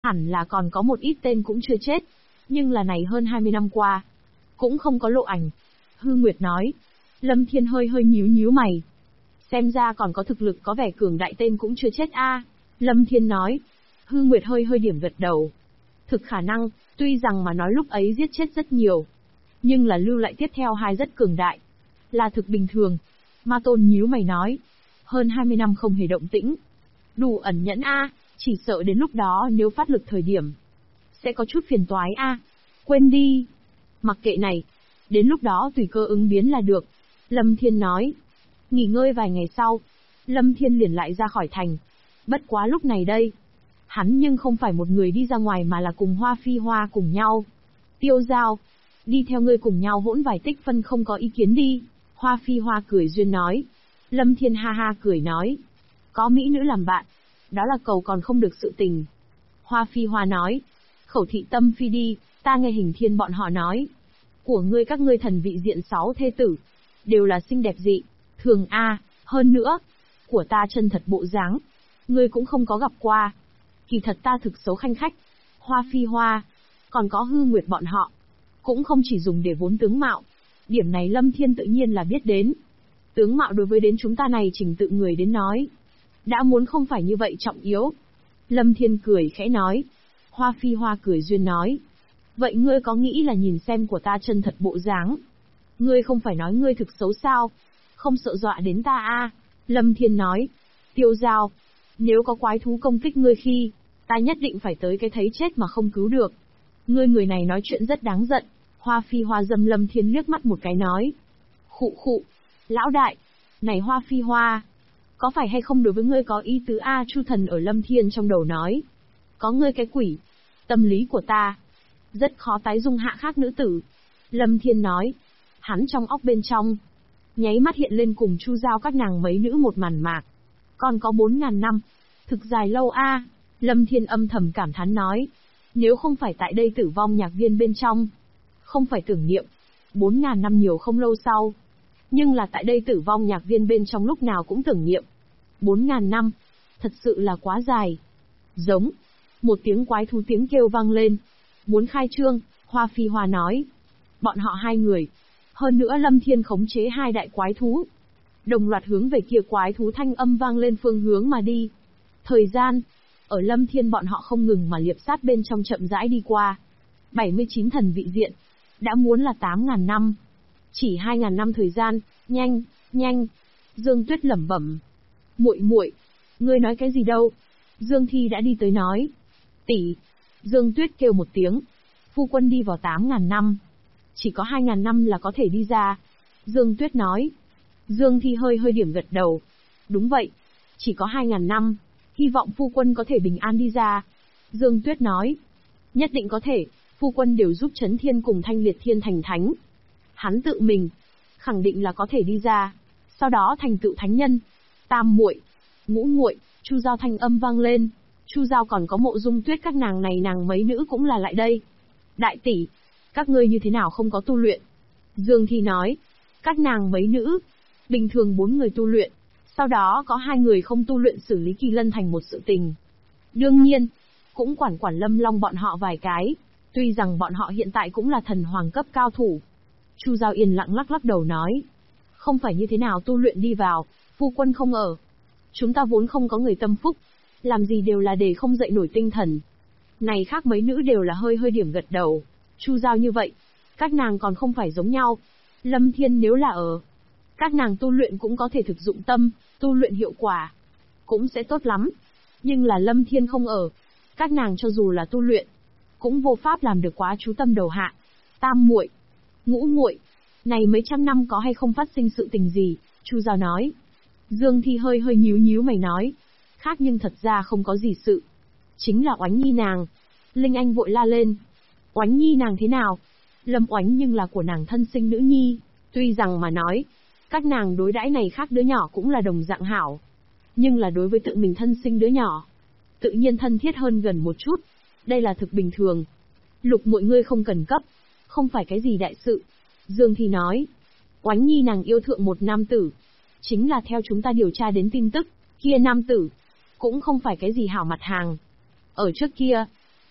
Hẳn là còn có một ít tên cũng chưa chết. Nhưng là này hơn 20 năm qua, cũng không có lộ ảnh. Hư Nguyệt nói. Lâm Thiên hơi hơi nhíu mày. Xem ra còn có thực lực có vẻ cường đại tên cũng chưa chết a. Lâm Thiên nói. Hư Nguyệt hơi hơi điểm gật đầu. Thực khả năng, tuy rằng mà nói lúc ấy giết chết rất nhiều, nhưng là lưu lại tiếp theo hai rất cường đại. Là thực bình thường. Ma Tôn nhíu mày nói. Hơn 20 năm không hề động tĩnh. Đủ ẩn nhẫn a, chỉ sợ đến lúc đó nếu phát lực thời điểm, sẽ có chút phiền toái a. Quên đi. Mặc kệ này. Đến lúc đó tùy cơ ứng biến là được. Lâm Thiên nói. Nghỉ ngơi vài ngày sau, Lâm Thiên liền lại ra khỏi thành. Bất quá lúc này đây, hắn nhưng không phải một người đi ra ngoài mà là cùng Hoa Phi Hoa cùng nhau. Tiêu Giao, đi theo ngươi cùng nhau hỗn vài tích phân không có ý kiến đi. Hoa Phi Hoa cười duyên nói. Lâm Thiên ha ha cười nói. Có mỹ nữ làm bạn, đó là cầu còn không được sự tình. Hoa Phi Hoa nói. Khẩu thị tâm phi đi, ta nghe Hình Thiên bọn họ nói. Của ngươi các ngươi thần vị diện 6 thê tử, đều là xinh đẹp dị, thường a, hơn nữa, của ta chân thật bộ dáng, ngươi cũng không có gặp qua. Kỳ thật ta thực xấu khanh khách. Hoa Phi Hoa, còn có Hư Nguyệt bọn họ, cũng không chỉ dùng để vốn tướng mạo. Điểm này Lâm Thiên tự nhiên là biết đến. Tướng mạo đối với đến chúng ta này trình tự người đến nói, đã muốn không phải như vậy trọng yếu. Lâm Thiên cười khẽ nói. Hoa Phi Hoa cười duyên nói. Vậy ngươi có nghĩ là nhìn xem của ta chân thật bộ dáng? Ngươi không phải nói ngươi thực xấu sao? Không sợ dọa đến ta a? Lâm Thiên nói. Tiêu Giao, nếu có quái thú công kích ngươi khi, ta nhất định phải tới cái thấy chết mà không cứu được. Ngươi người này nói chuyện rất đáng giận. Hoa Phi Hoa dâm Lâm Thiên liếc mắt một cái nói. Khụ khụ, lão đại, này Hoa Phi Hoa, có phải hay không đối với ngươi có ý tứ a? Chu Thần ở Lâm Thiên trong đầu nói. Có ngươi cái quỷ, tâm lý của ta rất khó tái dung hạ khác nữ tử. Lâm Thiên nói. Hắn trong óc bên trong, nháy mắt hiện lên cùng Chu Giao các nàng mấy nữ một màn mạc. Còn có 4.000 năm, thực dài lâu a. Lâm Thiên âm thầm cảm thán nói. Nếu không phải tại đây tử vong nhạc viên bên trong, không phải tưởng niệm, 4.000 năm nhiều không lâu sau. Nhưng là tại đây tử vong nhạc viên bên trong lúc nào cũng tưởng niệm. 4.000 năm, thật sự là quá dài. Giống, một tiếng quái thú tiếng kêu vang lên. Muốn khai trương, Hoa Phi Hoa nói. Bọn họ hai người, hơn nữa Lâm Thiên khống chế hai đại quái thú, đồng loạt hướng về kia quái thú thanh âm vang lên phương hướng mà đi. Thời gian, ở Lâm Thiên bọn họ không ngừng mà liệp sát bên trong chậm rãi đi qua. 79 thần vị diện, đã muốn là 8.000 năm. Chỉ 2.000 năm thời gian, nhanh, nhanh. Dương Tuyết lẩm bẩm. Muội muội, ngươi nói cái gì đâu? Dương Thi đã đi tới nói. Tỷ. Dương Tuyết kêu một tiếng. Phu quân đi vào 8.000 năm. Chỉ có 2.000 năm là có thể đi ra. Dương Tuyết nói. Dương Thi hơi hơi điểm gật đầu. Đúng vậy. Chỉ có 2.000 năm. Hy vọng phu quân có thể bình an đi ra. Dương Tuyết nói. Nhất định có thể. Phu quân đều giúp Chấn Thiên cùng Thanh Liệt Thiên thành thánh. Hắn tự mình, khẳng định là có thể đi ra. Sau đó thành tựu thánh nhân. Tam muội, ngũ muội, Chu Giao thanh âm vang lên. Chu Giao còn có Mộ Dung Tuyết các nàng này nàng mấy nữ cũng là lại đây. Đại tỷ, các ngươi như thế nào không có tu luyện? Dương Thi nói. Các nàng mấy nữ, bình thường 4 người tu luyện, sau đó có 2 người không tu luyện xử lý Kỳ Lân thành một sự tình. Đương nhiên, cũng quản Lâm Long bọn họ vài cái, tuy rằng bọn họ hiện tại cũng là thần hoàng cấp cao thủ. Chu Giao yên lặng lắc đầu nói. Không phải như thế nào tu luyện đi vào, phu quân không ở. Chúng ta vốn không có người tâm phúc, làm gì đều là để không dậy nổi tinh thần. Này khác mấy nữ đều là hơi hơi điểm gật đầu. Chu Giao như vậy, các nàng còn không phải giống nhau. Lâm Thiên nếu là ở, các nàng tu luyện cũng có thể thực dụng tâm, tu luyện hiệu quả cũng sẽ tốt lắm. Nhưng là Lâm Thiên không ở, các nàng cho dù là tu luyện, cũng vô pháp làm được quá chú tâm đầu hạ. Tam muội, ngũ muội, này mấy trăm năm có hay không phát sinh sự tình gì? Chu Giao nói. Dương Thi hơi hơi nhíu mày nói. Khác nhưng thật ra không có gì sự. Chính là Oánh Nhi nàng. Linh Anh vội la lên. Oánh Nhi nàng thế nào? Lâm Oánh nhưng là của nàng thân sinh nữ nhi. Tuy rằng mà nói, các nàng đối đãi này khác đứa nhỏ cũng là đồng dạng hảo. Nhưng là đối với tự mình thân sinh đứa nhỏ, tự nhiên thân thiết hơn gần một chút. Đây là thực bình thường. Lục muội ngươi không cần cấp, không phải cái gì đại sự. Dương Thi nói. Oánh Nhi nàng yêu thượng một nam tử. Chính là theo chúng ta điều tra đến tin tức, kia nam tử cũng không phải cái gì hảo mặt hàng. Ở trước kia,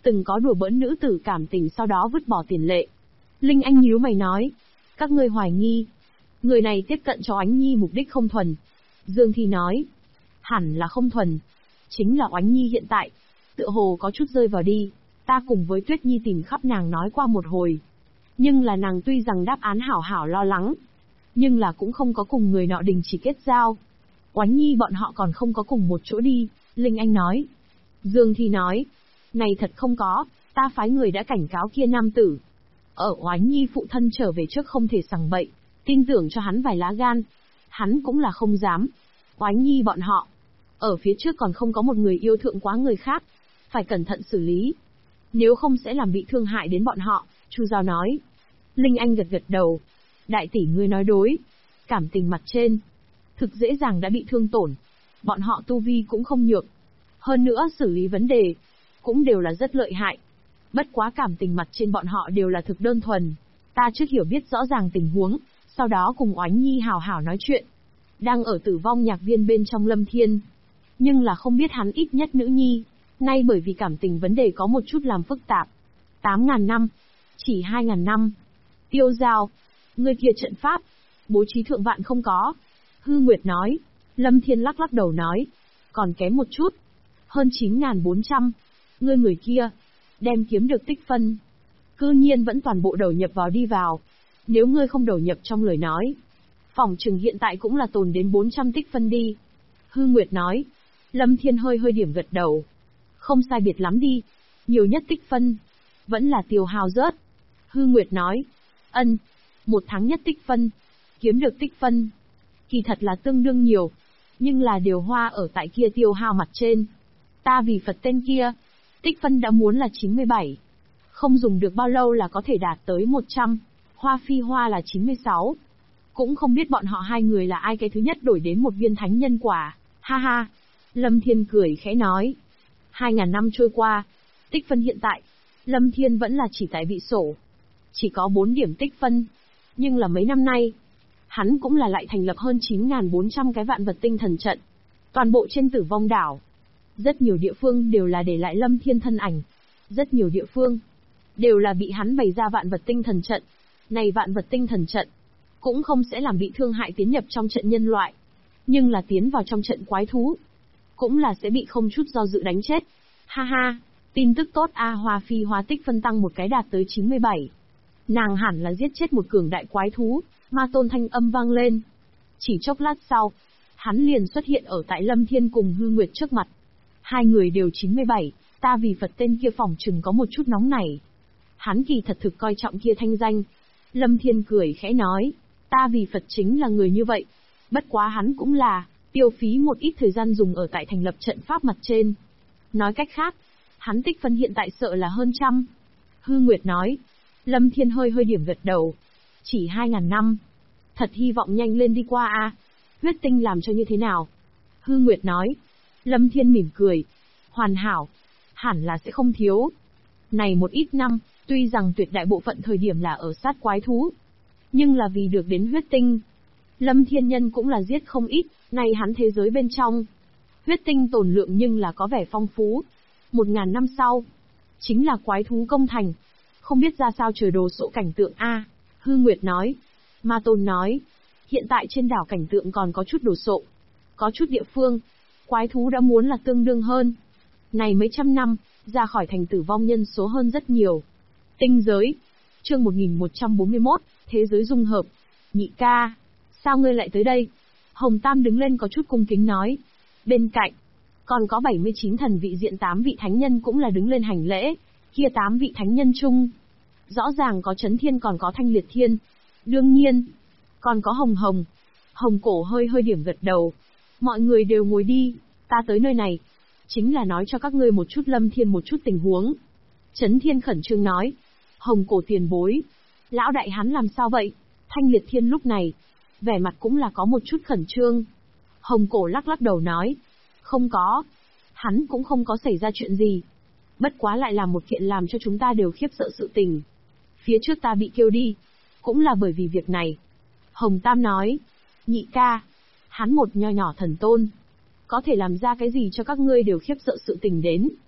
từng có đùa bỡn nữ tử cảm tình sau đó vứt bỏ tiền lệ. Linh Anh nhíu mày nói, các ngươi hoài nghi, người này tiếp cận cho Oánh Nhi mục đích không thuần. Dương Thi nói, hẳn là không thuần, chính là Oánh Nhi hiện tại, tựa hồ có chút rơi vào đi, ta cùng với Tuyết Nhi tìm khắp nàng nói qua một hồi. Nhưng là nàng tuy rằng đáp án hảo hảo lo lắng, nhưng là cũng không có cùng người nọ đình chỉ kết giao. Oánh Nhi bọn họ còn không có cùng một chỗ đi, Linh Anh nói. Dương Thi nói, này thật không có, ta phái người đã cảnh cáo kia nam tử. Ở Oánh Nhi phụ thân trở về trước không thể sằng bậy, tin tưởng cho hắn vài lá gan. Hắn cũng là không dám. Oánh Nhi bọn họ, ở phía trước còn không có một người yêu thượng quá người khác, phải cẩn thận xử lý. Nếu không sẽ làm bị thương hại đến bọn họ, Chu Giao nói. Linh Anh gật gật đầu. Đại tỷ ngươi nói đối. Cảm tình mặt trên, thực dễ dàng đã bị thương tổn. Bọn họ tu vi cũng không nhược. Hơn nữa xử lý vấn đề, cũng đều là rất lợi hại. Bất quá cảm tình mặt trên bọn họ đều là thực đơn thuần. Ta trước hiểu biết rõ ràng tình huống, sau đó cùng Oánh Nhi hào hảo nói chuyện. Đang ở tử vong nhạc viên bên trong Lâm Thiên. Nhưng là không biết hắn ít nhất nữ nhi. Nay bởi vì cảm tình vấn đề có một chút làm phức tạp. 8.000 năm. Chỉ 2.000 năm. Tiêu Giao. Người kia trận pháp. Bố trí thượng vạn không có. Hư Nguyệt nói. Lâm Thiên lắc lắc đầu nói. Còn kém một chút. Hơn 9.400. Ngươi người kia. Đem kiếm được tích phân. Cư nhiên vẫn toàn bộ đầu nhập vào đi vào. Nếu ngươi không đầu nhập trong lời nói. Phỏng chừng hiện tại cũng là tồn đến 400 tích phân đi. Hư Nguyệt nói. Lâm Thiên hơi hơi điểm gật đầu. Không sai biệt lắm đi. Nhiều nhất tích phân. Vẫn là tiêu hao rớt. Hư Nguyệt nói. Ân. Một tháng nhất tích phân. Kiếm được tích phân. Kỳ thật là tương đương nhiều. Nhưng là điều hoa ở tại kia tiêu hao mặt trên. Ta vì Phật tên kia. Tích phân đã muốn là 97. Không dùng được bao lâu là có thể đạt tới 100. Hoa Phi Hoa là 96. Cũng không biết bọn họ hai người là ai cái thứ nhất đổi đến một viên thánh nhân quả. Ha ha. Lâm Thiên cười khẽ nói. 2.000 năm trôi qua. Tích phân hiện tại. Lâm Thiên vẫn là chỉ tại vị sổ. Chỉ có 4 điểm tích phân. Nhưng là mấy năm nay. Hắn cũng là lại thành lập hơn 9.400 cái vạn vật tinh thần trận. Toàn bộ trên tử vong đảo. Rất nhiều địa phương đều là để lại Lâm Thiên thân ảnh. Rất nhiều địa phương đều là bị hắn bày ra vạn vật tinh thần trận. Này vạn vật tinh thần trận cũng không sẽ làm bị thương hại tiến nhập trong trận nhân loại. Nhưng là tiến vào trong trận quái thú. Cũng là sẽ bị không chút do dự đánh chết. Ha ha, tin tức tốt a. Hoa Phi Hoa tích phân tăng một cái đạt tới 97. Nàng hẳn là giết chết một cường đại quái thú. Ma Tôn thanh âm vang lên. Chỉ chốc lát sau, hắn liền xuất hiện ở tại Lâm Thiên cùng Hư Nguyệt trước mặt. Hai người đều 97, ta vì Phật tên kia phỏng chừng có một chút nóng nảy. Hắn kỳ thật thực coi trọng kia thanh danh. Lâm Thiên cười khẽ nói, ta vì Phật chính là người như vậy. Bất quá hắn cũng là tiêu phí một ít thời gian dùng ở tại thành lập trận pháp mặt trên. Nói cách khác, hắn tích phân hiện tại sợ là hơn trăm. Hư Nguyệt nói. Lâm Thiên hơi hơi điểm gật đầu. Chỉ 2.000 năm. Thật hy vọng nhanh lên đi qua a. Huyết tinh làm cho như thế nào? Hư Nguyệt nói. Lâm Thiên mỉm cười. Hoàn hảo. Hẳn là sẽ không thiếu. Này một ít năm, tuy rằng tuyệt đại bộ phận thời điểm là ở sát quái thú. Nhưng là vì được đến huyết tinh. Lâm Thiên Nhân cũng là giết không ít, này hắn thế giới bên trong. Huyết tinh tồn lượng nhưng là có vẻ phong phú. 1.000 năm sau, chính là quái thú công thành. Không biết ra sao trời đồ sộ cảnh tượng a. Hư Nguyệt nói. Ma Tôn nói. Hiện tại trên đảo cảnh tượng còn có chút đồ sộ. Có chút địa phương, quái thú đã muốn là tương đương hơn. Này mấy trăm năm, ra khỏi thành tử vong nhân số hơn rất nhiều. Tinh giới. Chương 1141, thế giới dung hợp. Nhị ca. Sao ngươi lại tới đây? Hồng Tam đứng lên có chút cung kính nói. Bên cạnh, còn có 79 thần vị diện 8 vị thánh nhân cũng là đứng lên hành lễ. Kia 8 vị thánh nhân chung. Rõ ràng có Chấn Thiên còn có Thanh Liệt Thiên. Đương nhiên, còn có Hồng Hồng. Hồng Cổ hơi hơi điểm gật đầu. Mọi người đều ngồi đi, ta tới nơi này. Chính là nói cho các ngươi một chút Lâm Thiên một chút tình huống. Chấn Thiên khẩn trương nói. Hồng Cổ tiền bối. Lão đại hắn làm sao vậy? Thanh Liệt Thiên lúc này, vẻ mặt cũng là có một chút khẩn trương. Hồng Cổ lắc lắc đầu nói. Không có. Hắn cũng không có xảy ra chuyện gì. Bất quá lại là một kiện làm cho chúng ta đều khiếp sợ sự tình. Phía trước ta bị kêu đi, cũng là bởi vì việc này. Hồng Tam nói. Nhị ca. Hắn một nho nhỏ thần tôn. Có thể làm ra cái gì cho các ngươi đều khiếp sợ sự tình đến.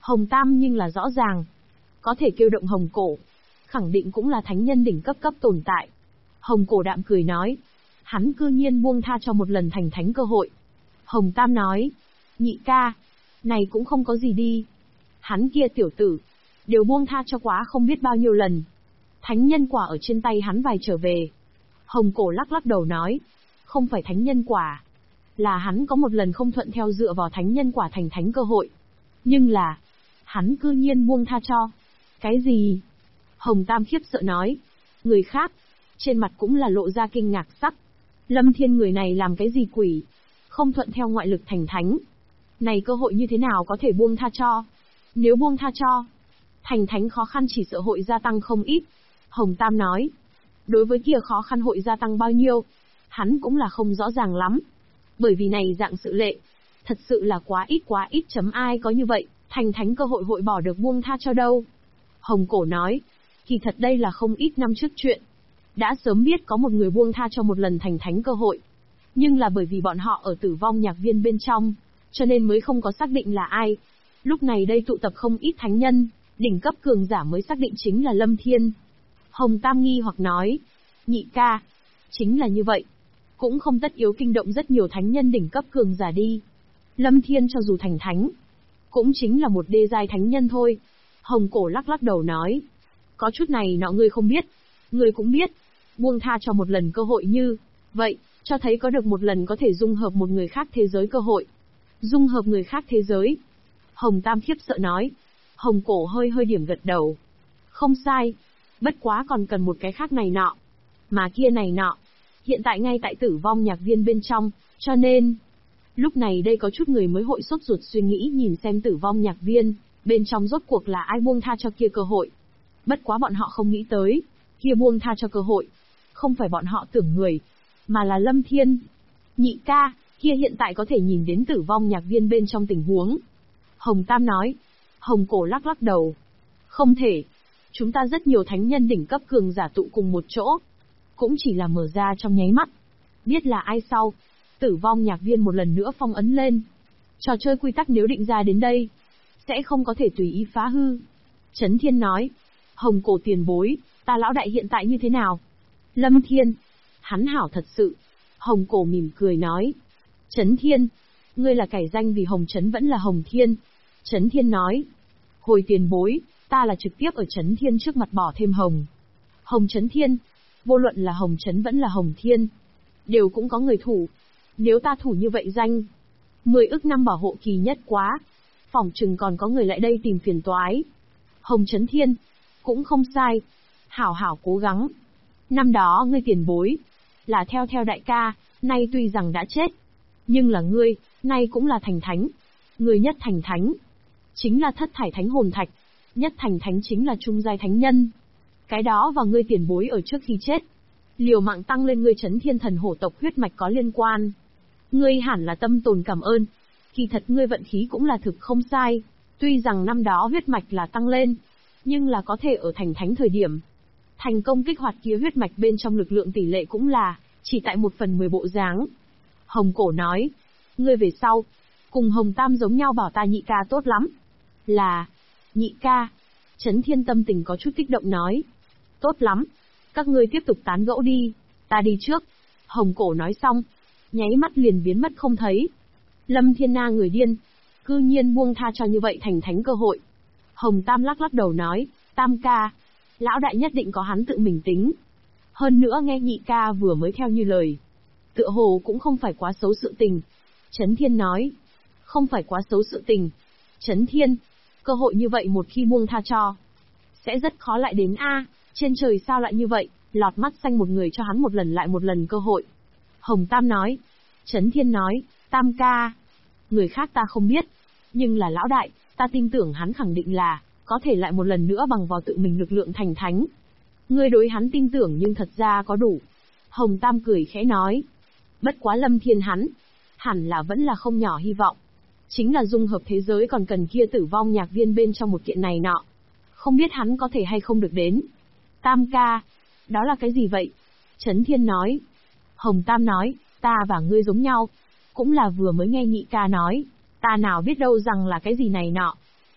Hồng Tam nhưng là rõ ràng. Có thể kêu động Hồng Cổ. Khẳng định cũng là thánh nhân đỉnh cấp tồn tại. Hồng Cổ đạm cười nói. Hắn cư nhiên buông tha cho một lần thành thánh cơ hội. Hồng Tam nói. Nhị ca. Này cũng không có gì đi. Hắn kia tiểu tử. Đều buông tha cho quá không biết bao nhiêu lần. Thánh nhân quả ở trên tay hắn vài trở về. Hồng Cổ lắc lắc đầu nói. Không phải thánh nhân quả. Là hắn có một lần không thuận theo dựa vào thánh nhân quả thành thánh cơ hội. Nhưng là. Hắn cư nhiên buông tha cho. Cái gì? Hồng Tam khiếp sợ nói. Người khác. Trên mặt cũng là lộ ra kinh ngạc sắc. Lâm Thiên người này làm cái gì quỷ? Không thuận theo ngoại lực thành thánh. Này cơ hội như thế nào có thể buông tha cho? Nếu buông tha cho, thành thánh khó khăn chỉ sợ hội gia tăng không ít. Hồng Tam nói. Đối với kia khó khăn hội gia tăng bao nhiêu, hắn cũng là không rõ ràng lắm. Bởi vì này dạng sự lệ, thật sự là quá ít chấm ai có như vậy, thành thánh cơ hội hội bỏ được buông tha cho đâu. Hồng Cổ nói. Kỳ thật đây là không ít năm trước chuyện. Đã sớm biết có một người buông tha cho một lần thành thánh cơ hội. Nhưng là bởi vì bọn họ ở Tử Vong Nhạc Viên bên trong, cho nên mới không có xác định là ai. Lúc này đây tụ tập không ít thánh nhân, đỉnh cấp cường giả mới xác định chính là Lâm Thiên. Hồng Tam nghi hoặc nói. Nhị ca. Chính là như vậy. Cũng không tất yếu kinh động rất nhiều thánh nhân đỉnh cấp cường giả đi. Lâm Thiên cho dù thành thánh, cũng chính là một đê giai thánh nhân thôi. Hồng Cổ lắc lắc đầu nói. Có chút này nọ ngươi không biết. Ngươi cũng biết. Buông tha cho một lần cơ hội như vậy, cho thấy có được một lần có thể dung hợp một người khác thế giới cơ hội. Dung hợp người khác thế giới. Hồng Tam khiếp sợ nói. Hồng Cổ hơi điểm gật đầu. Không sai. Bất quá còn cần một cái khác này nọ. Mà kia này nọ. Hiện tại ngay tại Tử Vong Nhạc Viên bên trong, cho nên. Lúc này đây có chút người mới hội sốt ruột suy nghĩ nhìn xem Tử Vong Nhạc Viên, bên trong rốt cuộc là ai buông tha cho kia cơ hội. Bất quá bọn họ không nghĩ tới, kia buông tha cho cơ hội. Không phải bọn họ tưởng người, mà là Lâm Thiên. Nhị ca, kia hiện tại có thể nhìn đến Tử Vong Nhạc Viên bên trong tình huống. Hồng Tam nói. Hồng Cổ lắc lắc đầu. Không thể. Chúng ta rất nhiều thánh nhân đỉnh cấp cường giả tụ cùng một chỗ. Cũng chỉ là mở ra trong nháy mắt. Biết là ai sau. Tử Vong Nhạc Viên một lần nữa phong ấn lên. Trò chơi quy tắc nếu định ra đến đây, sẽ không có thể tùy ý phá hư. Chấn Thiên nói. Hồng Cổ tiền bối, ta lão đại hiện tại như thế nào? Lâm Thiên. Hắn hảo thật sự. Hồng Cổ mỉm cười nói. Chấn Thiên. Ngươi là cải danh vì Hồng Chấn vẫn là Hồng Thiên. Chấn Thiên nói. Hồi tiền bối, ta là trực tiếp ở Chấn Thiên trước mặt bỏ thêm Hồng. Hồng Chấn Thiên. Vô luận là Hồng Chấn vẫn là Hồng Thiên, đều cũng có người thủ. Nếu ta thủ như vậy danh, 10 ức năm bảo hộ kỳ nhất quá. Phỏng chừng còn có người lại đây tìm phiền toái. Hồng Chấn Thiên. Cũng không sai. Hảo hảo cố gắng. Năm đó ngươi tiền bối, là theo đại ca, nay tuy rằng đã chết. Nhưng là ngươi, nay cũng là thành thánh. Ngươi nhất thành thánh, chính là thất thải thánh hồn thạch. Nhất thành thánh chính là trung giai thánh nhân. Cái đó và ngươi tiền bối ở trước khi chết, liều mạng tăng lên ngươi Chấn Thiên thần hổ tộc huyết mạch có liên quan. Ngươi hẳn là tâm tồn cảm ơn. Kỳ thật ngươi vận khí cũng là thực không sai. Tuy rằng năm đó huyết mạch là tăng lên, nhưng là có thể ở thành thánh thời điểm, thành công kích hoạt kia huyết mạch bên trong lực lượng tỷ lệ cũng là, chỉ tại 1/10 bộ dáng. Hồng Cổ nói. Ngươi về sau, cùng Hồng Tam giống nhau bảo ta nhị ca tốt lắm. Là, nhị ca. Chấn Thiên tâm tình có chút kích động nói. Tốt lắm. Các ngươi tiếp tục tán gẫu đi, ta đi trước. Hồng Cổ nói xong, nháy mắt liền biến mất không thấy. Lâm Thiên Na người điên, cư nhiên buông tha cho như vậy thành thánh cơ hội. Hồng Tam lắc lắc đầu nói. Tam ca, lão đại nhất định có hắn tự mình tính. Hơn nữa nghe nhị ca vừa mới theo như lời, tựa hồ cũng không phải quá xấu sự tình. Chấn Thiên nói. Không phải quá xấu sự tình. Chấn Thiên, cơ hội như vậy một khi buông tha cho, sẽ rất khó lại đến a. Trên trời sao lại như vậy, lọt mắt xanh một người cho hắn một lần lại một lần cơ hội. Hồng Tam nói. Chấn Thiên nói. Tam ca, người khác ta không biết, nhưng là lão đại, ta tin tưởng hắn khẳng định là có thể lại một lần nữa bằng vào tự mình lực lượng thành thánh. Ngươi đối hắn tin tưởng nhưng thật ra có đủ. Hồng Tam cười khẽ nói. Bất quá Lâm Thiên hắn, hẳn là vẫn là không nhỏ hy vọng. Chính là dung hợp thế giới còn cần kia Tử Vong Nhạc Viên bên trong một kiện này nọ. Không biết hắn có thể hay không được đến. Tam ca, đó là cái gì vậy? Chấn Thiên nói. Hồng Tam nói, ta và ngươi giống nhau. Cũng là vừa mới nghe nhị ca nói, ta nào biết đâu rằng là cái gì này nọ.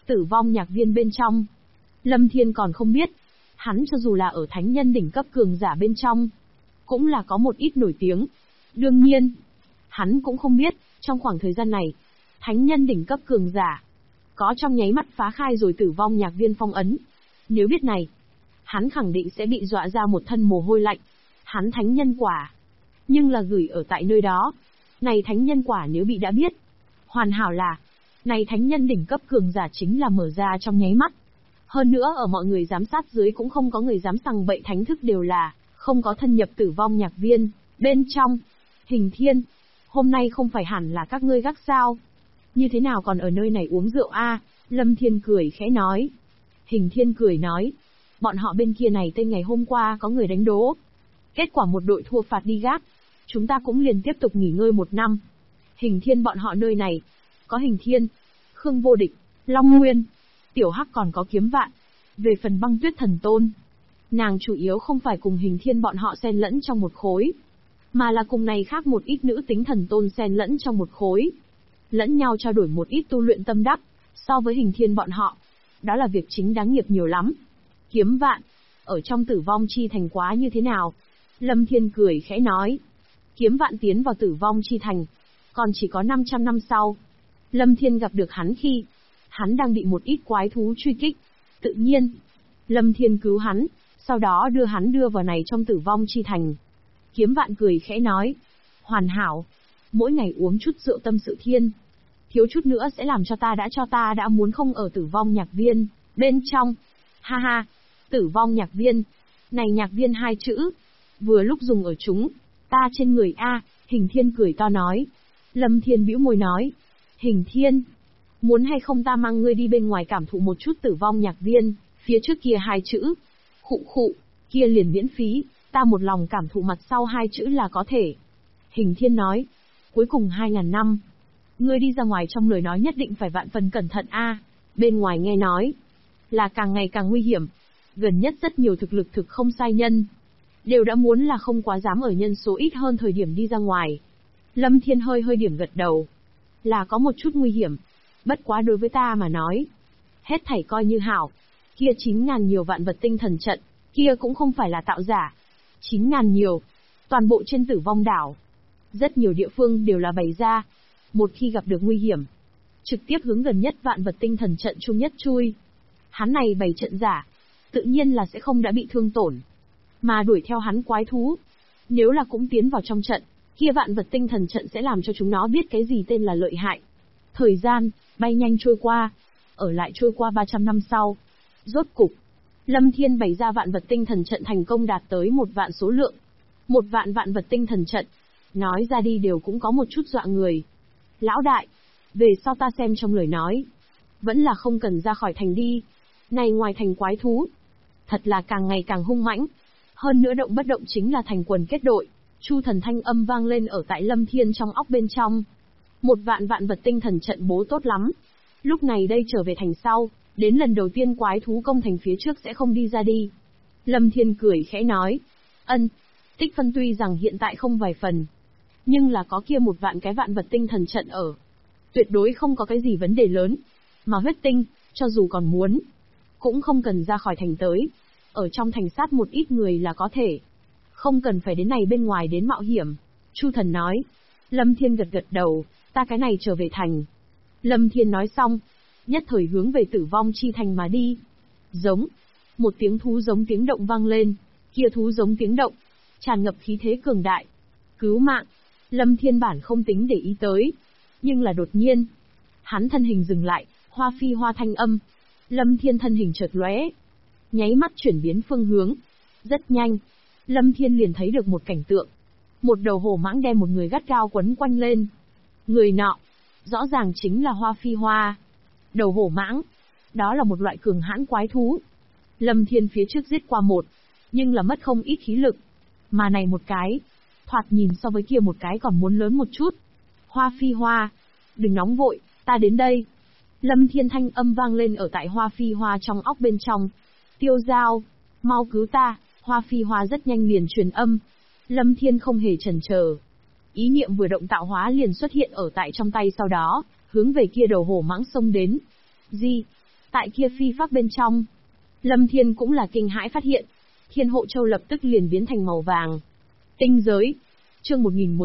Tử vong nhạc viên bên trong. Lâm Thiên còn không biết, hắn cho dù là ở thánh nhân đỉnh cấp cường giả bên trong, cũng là có một ít nổi tiếng. Đương nhiên, hắn cũng không biết, trong khoảng thời gian này, thánh nhân đỉnh cấp cường giả, có trong nháy mắt phá khai rồi tử vong nhạc viên phong ấn. Nếu biết này, hắn khẳng định sẽ bị dọa ra một thân mồ hôi lạnh. Hắn thánh nhân quả, nhưng là gửi ở tại nơi đó. Này thánh nhân quả nếu bị đã biết, hoàn hảo là, này thánh nhân đỉnh cấp cường giả chính là mở ra trong nháy mắt. Hơn nữa ở mọi người giám sát dưới cũng không có người dám sằng bậy, thánh thức đều là, không có thân nhập tử vong nhạc viên. Bên trong, Hình Thiên, hôm nay không phải hẳn là các ngươi gác sao? Như thế nào còn ở nơi này uống rượu a? Lâm Thiên cười khẽ nói. Hình Thiên cười nói, bọn họ bên kia này tên ngày hôm qua có người đánh đố. Kết quả một đội thua phạt đi gác. Chúng ta cũng liền tiếp tục nghỉ ngơi 1 năm. Hình Thiên bọn họ nơi này, có Hình Thiên, Khương Vô Địch, Long Nguyên, Tiểu Hắc còn có Kiếm Vạn. Về phần Băng Tuyết Thần Tôn, nàng chủ yếu không phải cùng Hình Thiên bọn họ xen lẫn trong một khối, mà là cùng này khác một ít nữ tính thần tôn xen lẫn trong một khối. Lẫn nhau trao đổi một ít tu luyện tâm đắc, so với Hình Thiên bọn họ, đó là việc chính đáng nghiệp nhiều lắm. Kiếm Vạn, ở trong tử vong chi thành quá như thế nào? Lâm Thiên cười khẽ nói. Kiếm Vạn tiến vào tử vong chi thành, còn chỉ có 500 năm sau. Lâm Thiên gặp được hắn khi, hắn đang bị một ít quái thú truy kích. Tự nhiên, Lâm Thiên cứu hắn, sau đó đưa hắn đưa vào này trong tử vong chi thành. Kiếm Vạn cười khẽ nói. Hoàn hảo, mỗi ngày uống chút rượu tâm sự thiên. Thiếu chút nữa sẽ làm cho ta đã muốn không ở tử vong nhạc viên, bên trong. Ha ha, tử vong nhạc viên. Này nhạc viên 2 chữ, vừa lúc dùng ở chúng, ta trên người a. Hình Thiên cười to nói. Lâm Thiên bĩu môi nói. Hình Thiên, muốn hay không ta mang ngươi đi bên ngoài cảm thụ một chút tử vong nhạc viên, phía trước kia 2 chữ. Khụ khụ, kia liền miễn phí, ta một lòng cảm thụ mặt sau 2 chữ là có thể. Hình Thiên nói. Cuối cùng 2000 năm. Ngươi đi ra ngoài trong lời nói nhất định phải vạn phần cẩn thận a. Bên ngoài nghe nói, là càng ngày càng nguy hiểm. Gần nhất rất nhiều thực lực thực không sai nhân, đều đã muốn là không quá dám ở nhân số ít hơn thời điểm đi ra ngoài. Lâm Thiên hơi điểm gật đầu. Là có một chút nguy hiểm. Bất quá đối với ta mà nói, hết thảy coi như hảo. Kia 9.000 nhiều vạn vật tinh thần trận, kia cũng không phải là tạo giả. 9.000 nhiều, toàn bộ trên tử vong đảo. Rất nhiều địa phương đều là bày ra. Một khi gặp được nguy hiểm, trực tiếp hướng gần nhất vạn vật tinh thần trận chung nhất chui. Hắn này bày trận giả, tự nhiên là sẽ không đã bị thương tổn, mà đuổi theo hắn quái thú. Nếu là cũng tiến vào trong trận, kia vạn vật tinh thần trận sẽ làm cho chúng nó biết cái gì tên là lợi hại. Thời gian, bay nhanh trôi qua, ở lại trôi qua 300 năm sau. Rốt cục, Lâm Thiên bày ra vạn vật tinh thần trận thành công đạt tới 1 vạn số lượng. 1 vạn vạn vật tinh thần trận, nói ra đi đều cũng có một chút dọa người. Lão đại, về sau ta xem trong lời nói, vẫn là không cần ra khỏi thành đi. Này ngoài thành quái thú, thật là càng ngày càng hung mãnh. Hơn nữa động bất động chính là thành quần kết đội. Chu thần thanh âm vang lên ở tại Lâm Thiên trong óc bên trong. 1 vạn vạn vật tinh thần trận bố tốt lắm. Lúc này đây trở về thành sau, đến lần đầu tiên quái thú công thành phía trước sẽ không đi ra đi. Lâm Thiên cười khẽ nói. Tích phân tuy rằng hiện tại không vài phần, nhưng là có kia 1 vạn cái vạn vật tinh thần trận ở, tuyệt đối không có cái gì vấn đề lớn. Mà huyết tinh, cho dù còn muốn, cũng không cần ra khỏi thành tới. Ở trong thành sát một ít người là có thể. Không cần phải đến này bên ngoài đến mạo hiểm. Chu thần nói. Lâm Thiên gật đầu, ta cái này trở về thành. Lâm Thiên nói xong, nhất thời hướng về tử vong chi thành mà đi. Giống. Một tiếng thú giống tiếng động vang lên. Kia thú giống tiếng động, tràn ngập khí thế cường đại. Cứu mạng. Lâm Thiên bản không tính để ý tới. Nhưng là đột nhiên, hắn thân hình dừng lại, hoa phi hoa thanh âm. Lâm Thiên thân hình chợt lóe, nháy mắt chuyển biến phương hướng. Rất nhanh, Lâm Thiên liền thấy được một cảnh tượng. Một đầu hổ mãng đem một người gắt gao quấn quanh lên. Người nọ, rõ ràng chính là Hoa Phi Hoa. Đầu hổ mãng, đó là một loại cường hãn quái thú. Lâm Thiên phía trước giết qua một, nhưng là mất không ít khí lực. Mà này một cái, thoạt nhìn so với kia một cái còn muốn lớn một chút. Hoa Phi Hoa, đừng nóng vội, ta đến đây. Lâm Thiên thanh âm vang lên ở tại Hoa Phi Hoa trong óc bên trong. Tiêu Giao, mau cứu ta. Hoa Phi Hoa rất nhanh liền truyền âm. Lâm Thiên không hề chần chờ, ý niệm vừa động tạo hóa liền xuất hiện ở tại trong tay, sau đó hướng về kia đầu hổ mãng xông đến. Gì? Tại kia phi phác bên trong, Lâm Thiên cũng là kinh hãi phát hiện, Thiên Hộ Châu lập tức liền biến thành màu vàng. Tinh giới. Chương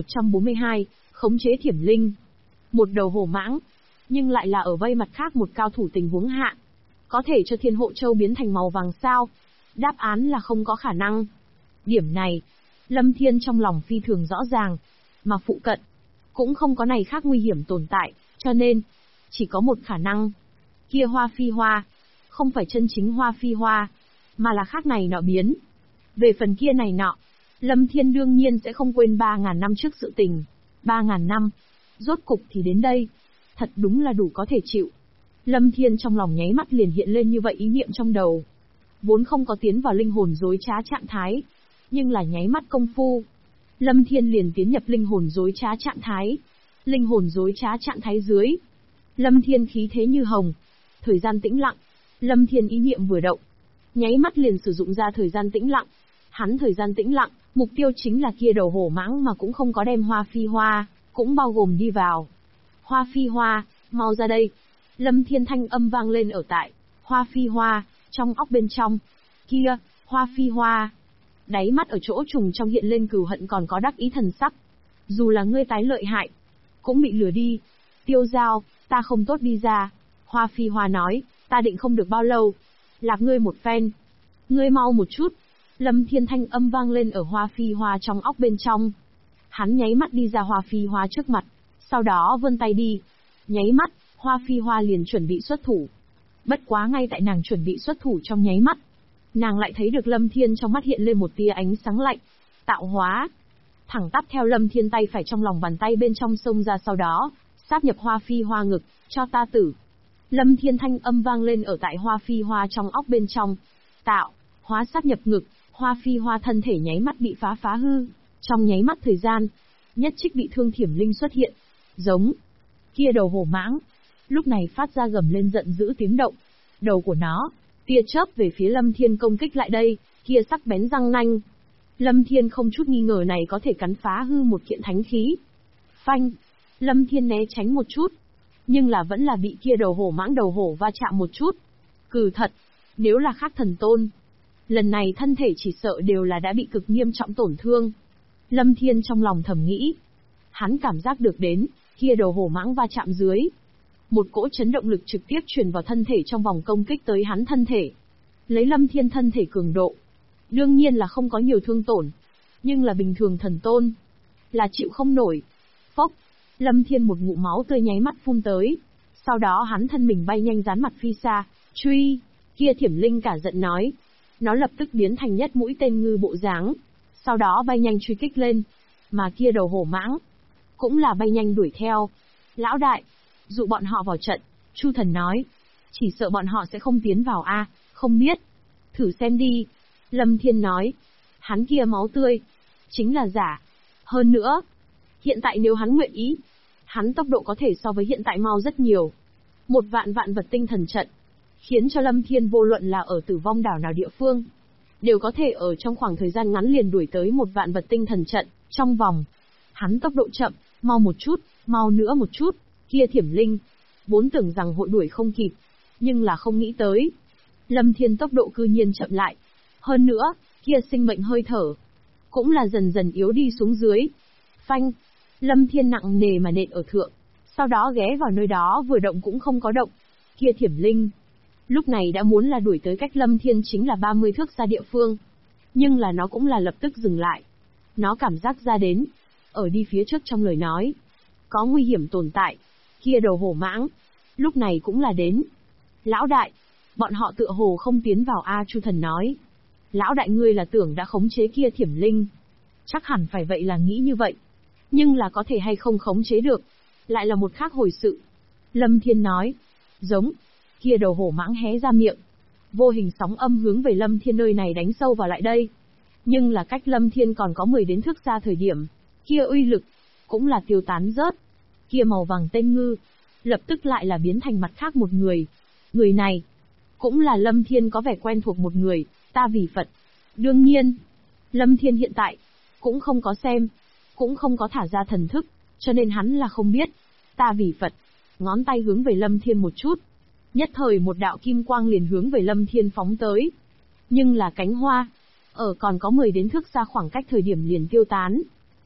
1142, khống chế thiểm linh. Một đầu hổ mãng, nhưng lại là ở vây mặt khác một cao thủ tình huống hạ. Có thể cho Thiên Hộ Châu biến thành màu vàng sao? Đáp án là không có khả năng. Điểm này, Lâm Thiên trong lòng phi thường rõ ràng, mà phụ cận cũng không có này khác nguy hiểm tồn tại, cho nên chỉ có một khả năng. Kia hoa phi hoa, không phải chân chính hoa phi hoa, mà là khác này nọ biến. Về phần kia này nọ, Lâm Thiên đương nhiên sẽ không quên 3.000 năm trước sự tình. 3.000 năm, rốt cục thì đến đây, thật đúng là đủ có thể chịu. Lâm Thiên trong lòng nháy mắt liền hiện lên như vậy ý niệm trong đầu. Vốn không có tiến vào linh hồn dối trá trạng thái, nhưng là nháy mắt công phu, Lâm Thiên liền tiến nhập linh hồn dối trá trạng thái. Linh hồn dối trá trạng thái dưới, Lâm Thiên khí thế như hồng. Thời gian tĩnh lặng, Lâm Thiên ý niệm vừa động, nháy mắt liền sử dụng ra thời gian tĩnh lặng. Hắn thời gian tĩnh lặng, mục tiêu chính là kia đầu hổ mãng mà cũng không có đem hoa phi hoa, cũng bao gồm đi vào. Hoa phi hoa, mau ra đây. Lâm Thiên thanh âm vang lên ở tại hoa phi hoa, trong óc bên trong. Kia, hoa phi hoa. Đáy mắt ở chỗ trùng trong hiện lên cừu hận còn có đắc ý thần sắc. Dù là ngươi tái lợi hại, cũng bị lừa đi. Tiêu Giao, ta không tốt đi ra. Hoa phi hoa nói, ta định không được bao lâu. Lạc ngươi một phen. Ngươi mau một chút. Lâm Thiên thanh âm vang lên ở hoa phi hoa trong óc bên trong. Hắn nháy mắt đi ra hoa phi hoa trước mặt, sau đó vươn tay đi. Nháy mắt, hoa phi hoa liền chuẩn bị xuất thủ. Bất quá ngay tại nàng chuẩn bị xuất thủ trong nháy mắt, nàng lại thấy được Lâm Thiên trong mắt hiện lên một tia ánh sáng lạnh. Tạo hóa. Thẳng tắp theo Lâm Thiên tay phải trong lòng bàn tay bên trong xông ra, sau đó sáp nhập hoa phi hoa ngực, cho ta tử. Lâm Thiên thanh âm vang lên ở tại hoa phi hoa trong óc bên trong. Tạo hóa sáp nhập ngực, hoa phi hoa thân thể nháy mắt bị phá hư. Trong nháy mắt thời gian, nhất trích bị thương thiểm linh xuất hiện. Giống. Kia đầu hổ mãng, lúc này phát ra gầm lên giận dữ tiếng động. Đầu của nó, tia chớp về phía Lâm Thiên công kích lại đây, kia sắc bén răng nanh. Lâm Thiên không chút nghi ngờ này có thể cắn phá hư một kiện thánh khí. Phanh. Lâm Thiên né tránh một chút, nhưng là vẫn là bị kia đầu hổ mãng đầu hổ va chạm một chút. Cừ thật, nếu là khác thần tôn, lần này thân thể chỉ sợ đều là đã bị cực nghiêm trọng tổn thương. Lâm Thiên trong lòng thầm nghĩ. Hắn cảm giác được đến, kia đầu hổ mãng va chạm dưới, một cỗ chấn động lực trực tiếp truyền vào thân thể trong vòng công kích tới hắn thân thể. Lấy Lâm Thiên thân thể cường độ, đương nhiên là không có nhiều thương tổn, nhưng là bình thường thần tôn, là chịu không nổi. Phốc, Lâm Thiên một ngụm máu tươi nháy mắt phun tới, sau đó hắn thân mình bay nhanh dán mặt phi xa, truy, kia thiểm linh cả giận nói. Nó lập tức biến thành nhất mũi tên ngư bộ dáng, sau đó bay nhanh truy kích lên, mà kia đầu hổ mãng, cũng là bay nhanh đuổi theo. Lão đại, dụ bọn họ vào trận, Chu Thần nói. Chỉ sợ bọn họ sẽ không tiến vào a, không biết. Thử xem đi. Lâm Thiên nói. Hắn kia máu tươi, chính là giả. Hơn nữa, hiện tại nếu hắn nguyện ý, hắn tốc độ có thể so với hiện tại mau rất nhiều. 1.000.000 vạn vật tinh thần trận, khiến cho Lâm Thiên vô luận là ở Tử Vong đảo nào địa phương, đều có thể ở trong khoảng thời gian ngắn liền đuổi tới 1.000.000 vật tinh thần trận, trong vòng. Hắn tốc độ chậm, mau một chút, mau nữa một chút, kia thiểm linh, vốn tưởng rằng hội đuổi không kịp, nhưng là không nghĩ tới. Lâm Thiên tốc độ cư nhiên chậm lại. Hơn nữa, kia sinh mệnh hơi thở, cũng là dần dần yếu đi xuống dưới. Phanh, Lâm Thiên nặng nề mà nện ở thượng, sau đó ghé vào nơi đó vừa động cũng không có động. Kia thiểm linh, lúc này đã muốn là đuổi tới cách Lâm Thiên chính là 30 thước xa địa phương. Nhưng là nó cũng là lập tức dừng lại. Nó cảm giác ra đến, ở đi phía trước trong lời nói, có nguy hiểm tồn tại. Kia đầu hổ mãng, lúc này cũng là đến. Lão đại, bọn họ tựa hồ không tiến vào a, Chu Thần nói. Lão đại ngươi là tưởng đã khống chế kia thiểm linh. Chắc hẳn phải vậy là nghĩ như vậy. Nhưng là có thể hay không khống chế được, lại là một khác hồi sự. Lâm Thiên nói. Giống. Kia đầu hổ mãng hé ra miệng. Vô hình sóng âm hướng về Lâm Thiên nơi này đánh sâu vào lại đây. Nhưng là cách Lâm Thiên còn có 10 đến thước xa thời điểm, kia uy lực, cũng là tiêu tán rớt. Kia màu vàng tên ngư, lập tức lại là biến thành mặt khác một người. Người này, cũng là Lâm Thiên có vẻ quen thuộc một người, ta vì Phật. Đương nhiên, Lâm Thiên hiện tại, cũng không có xem, cũng không có thả ra thần thức, cho nên hắn là không biết. Ta vì Phật, ngón tay hướng về Lâm Thiên một chút. Nhất thời một đạo kim quang liền hướng về Lâm Thiên phóng tới. Nhưng là cánh hoa, ở còn có 10 đến thước xa khoảng cách thời điểm liền tiêu tán.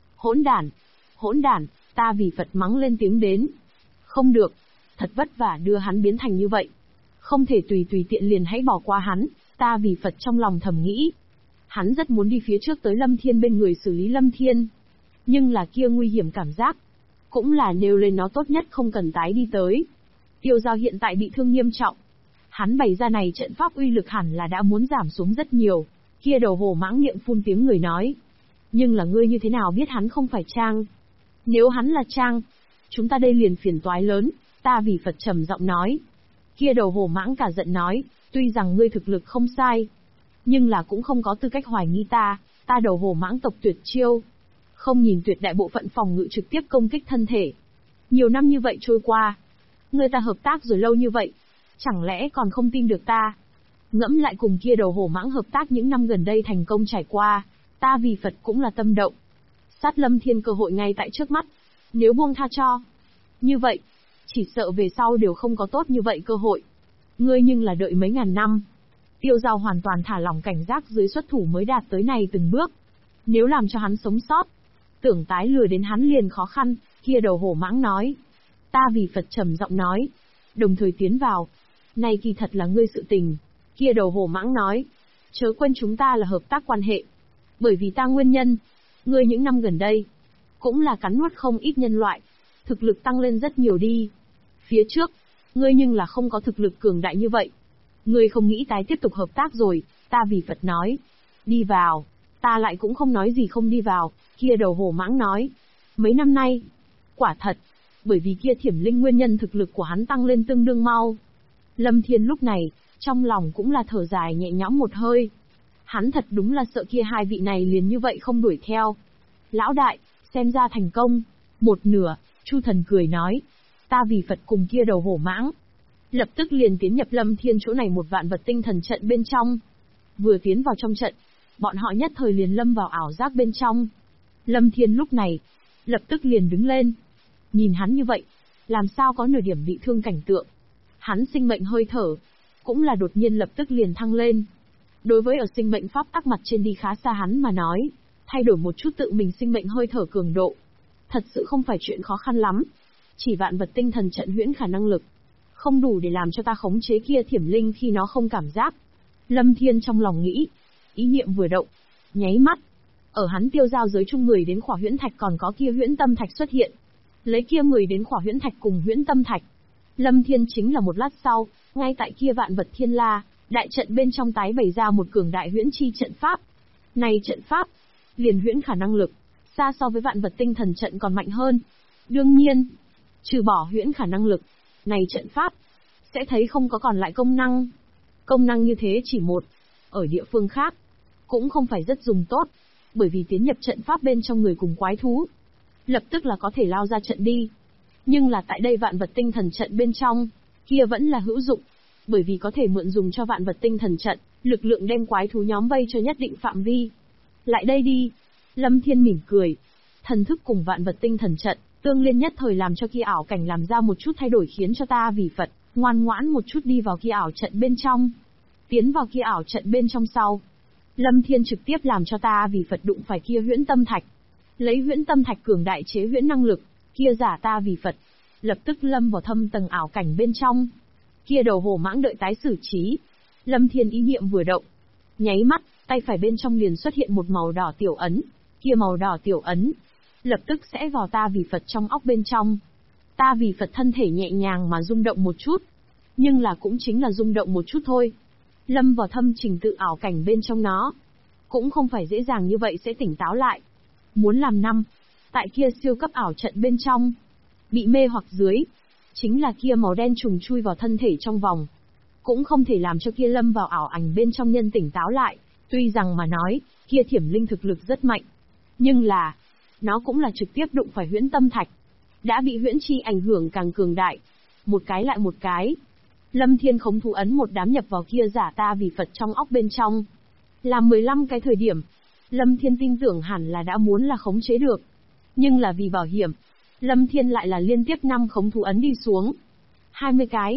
Hỗn đản, ta vì Phật mắng lên tiếng đến. Không được, thật vất vả đưa hắn biến thành như vậy. Không thể tùy tiện liền hãy bỏ qua hắn, ta vì Phật trong lòng thầm nghĩ. Hắn rất muốn đi phía trước tới Lâm Thiên bên người xử lý Lâm Thiên. Nhưng là kia nguy hiểm cảm giác. Cũng là nêu lên nó tốt nhất không cần tái đi tới. Tiêu Giao hiện tại bị thương nghiêm trọng. Hắn bày ra này trận pháp uy lực hẳn là đã muốn giảm xuống rất nhiều. Kia đầu hổ mãng miệng phun tiếng người nói. Nhưng là ngươi như thế nào biết hắn không phải Trang? Nếu hắn là Trang, chúng ta đây liền phiền toái lớn, ta vì Phật trầm giọng nói. Kia đầu hổ mãng cả giận nói, tuy rằng ngươi thực lực không sai, nhưng là cũng không có tư cách hoài nghi ta đầu hổ mãng tộc tuyệt chiêu. Không nhìn tuyệt đại bộ phận phòng ngự trực tiếp công kích thân thể. Nhiều năm như vậy trôi qua, người ta hợp tác rồi lâu như vậy, chẳng lẽ còn không tin được ta? Ngẫm lại cùng kia đầu hổ mãng hợp tác những năm gần đây thành công trải qua, ta vì Phật cũng là tâm động. Sát Lâm Thiên cơ hội ngay tại trước mắt, nếu buông tha cho, như vậy, chỉ sợ về sau đều không có tốt như vậy cơ hội. Ngươi nhưng là đợi mấy ngàn năm. Tiêu Giao hoàn toàn thả lỏng cảnh giác dưới xuất thủ mới đạt tới này từng bước. Nếu làm cho hắn sống sót, tưởng tái lừa đến hắn liền khó khăn, kia đầu hổ mãng nói. Ta vì Phật trầm giọng nói, đồng thời tiến vào. Này kỳ thật là ngươi sự tình. Kia đầu hổ mãng nói, chớ quên chúng ta là hợp tác quan hệ. Bởi vì ta nguyên nhân, ngươi những năm gần đây, cũng là cắn nuốt không ít nhân loại. Thực lực tăng lên rất nhiều đi. Phía trước, ngươi nhưng là không có thực lực cường đại như vậy. Ngươi không nghĩ tái tiếp tục hợp tác rồi, ta vì Phật nói. Đi vào, ta lại cũng không nói gì không đi vào, kia đầu hổ mãng nói. Mấy năm nay, quả thật, bởi vì kia Thiểm Linh nguyên nhân thực lực của hắn tăng lên tương đương mau. Lâm Thiên lúc này, trong lòng cũng là thở dài nhẹ nhõm một hơi. Hắn thật đúng là sợ kia hai vị này liền như vậy không đuổi theo. Lão đại, xem ra thành công. Một nửa, Chu Thần cười nói. Ta vì Phật cùng kia đầu hổ mãng. Lập tức liền tiến nhập Lâm Thiên chỗ này một vạn vật tinh thần trận bên trong. Vừa tiến vào trong trận, bọn họ nhất thời liền lâm vào ảo giác bên trong. Lâm Thiên lúc này, lập tức liền đứng lên. Nhìn hắn như vậy, làm sao có nửa điểm bị thương cảnh tượng. Hắn sinh mệnh hơi thở, cũng là đột nhiên lập tức liền thăng lên. Đối với ở sinh mệnh pháp tắc mặt trên đi khá xa hắn mà nói, thay đổi một chút tự mình sinh mệnh hơi thở cường độ. Thật sự không phải chuyện khó khăn lắm. Chỉ vạn vật tinh thần trận huyễn khả năng lực, không đủ để làm cho ta khống chế kia Thiểm Linh khi nó không cảm giác. Lâm Thiên trong lòng nghĩ, ý niệm vừa động, nháy mắt, ở hắn Tiêu Giao giới chung 10 đến khỏa huyễn thạch còn có kia huyễn tâm thạch xuất hiện. Lấy kia 10 đến khỏa huyễn thạch cùng huyễn tâm thạch, Lâm Thiên chính là một lát sau, ngay tại kia vạn vật thiên la, đại trận bên trong tái bày ra một cường đại huyễn chi trận pháp. Này trận pháp, liền huyễn khả năng lực, xa so với vạn vật tinh thần trận còn mạnh hơn. Đương nhiên, trừ bỏ huyễn khả năng lực, này trận pháp, sẽ thấy không có còn lại công năng. Công năng như thế chỉ một, ở địa phương khác, cũng không phải rất dùng tốt, bởi vì tiến nhập trận pháp bên trong người cùng quái thú, lập tức là có thể lao ra trận đi. Nhưng là tại đây vạn vật tinh thần trận bên trong, kia vẫn là hữu dụng, bởi vì có thể mượn dùng cho vạn vật tinh thần trận, lực lượng đem quái thú nhóm vây cho nhất định phạm vi. Lại đây đi. Lâm Thiên mỉm cười. Thần thức cùng vạn vật tinh thần trận, tương liên nhất thời làm cho kia ảo cảnh làm ra một chút thay đổi khiến cho ta vì Phật, ngoan ngoãn một chút đi vào kia ảo trận bên trong. Tiến vào kia ảo trận bên trong sau. Lâm Thiên trực tiếp làm cho ta vì Phật đụng phải kia huyễn tâm thạch. Lấy huyễn tâm thạch cường đại chế huyễn năng lực, kia giả ta vì Phật, lập tức lâm vào thâm tầng ảo cảnh bên trong. Kia đầu hổ mãng đợi tái xử trí. Lâm Thiên ý niệm vừa động, nháy mắt, tay phải bên trong liền xuất hiện một màu đỏ tiểu ấn. Kia màu đỏ tiểu ấn, lập tức sẽ vào ta vì Phật trong óc bên trong. Ta vì Phật thân thể nhẹ nhàng mà rung động một chút, nhưng là cũng chính là rung động một chút thôi. Lâm vào thâm trình tự ảo cảnh bên trong nó, cũng không phải dễ dàng như vậy sẽ tỉnh táo lại. Muốn làm năm, tại kia siêu cấp ảo trận bên trong, bị mê hoặc dưới, chính là kia màu đen trùng chui vào thân thể trong vòng, cũng không thể làm cho kia lâm vào ảo ảnh bên trong nhân tỉnh táo lại. Tuy rằng mà nói, kia Thiểm Linh thực lực rất mạnh, nhưng là, nó cũng là trực tiếp đụng phải huyễn tâm thạch, đã bị huyễn chi ảnh hưởng càng cường đại. Một cái lại một cái, Lâm Thiên khống thú ấn một đám nhập vào kia giả ta vì Phật trong óc bên trong. Làm 15 cái thời điểm, Lâm Thiên tin tưởng hẳn là đã muốn là khống chế được. Nhưng là vì bảo hiểm, Lâm Thiên lại là liên tiếp 5 khống thú ấn đi xuống. 20 cái,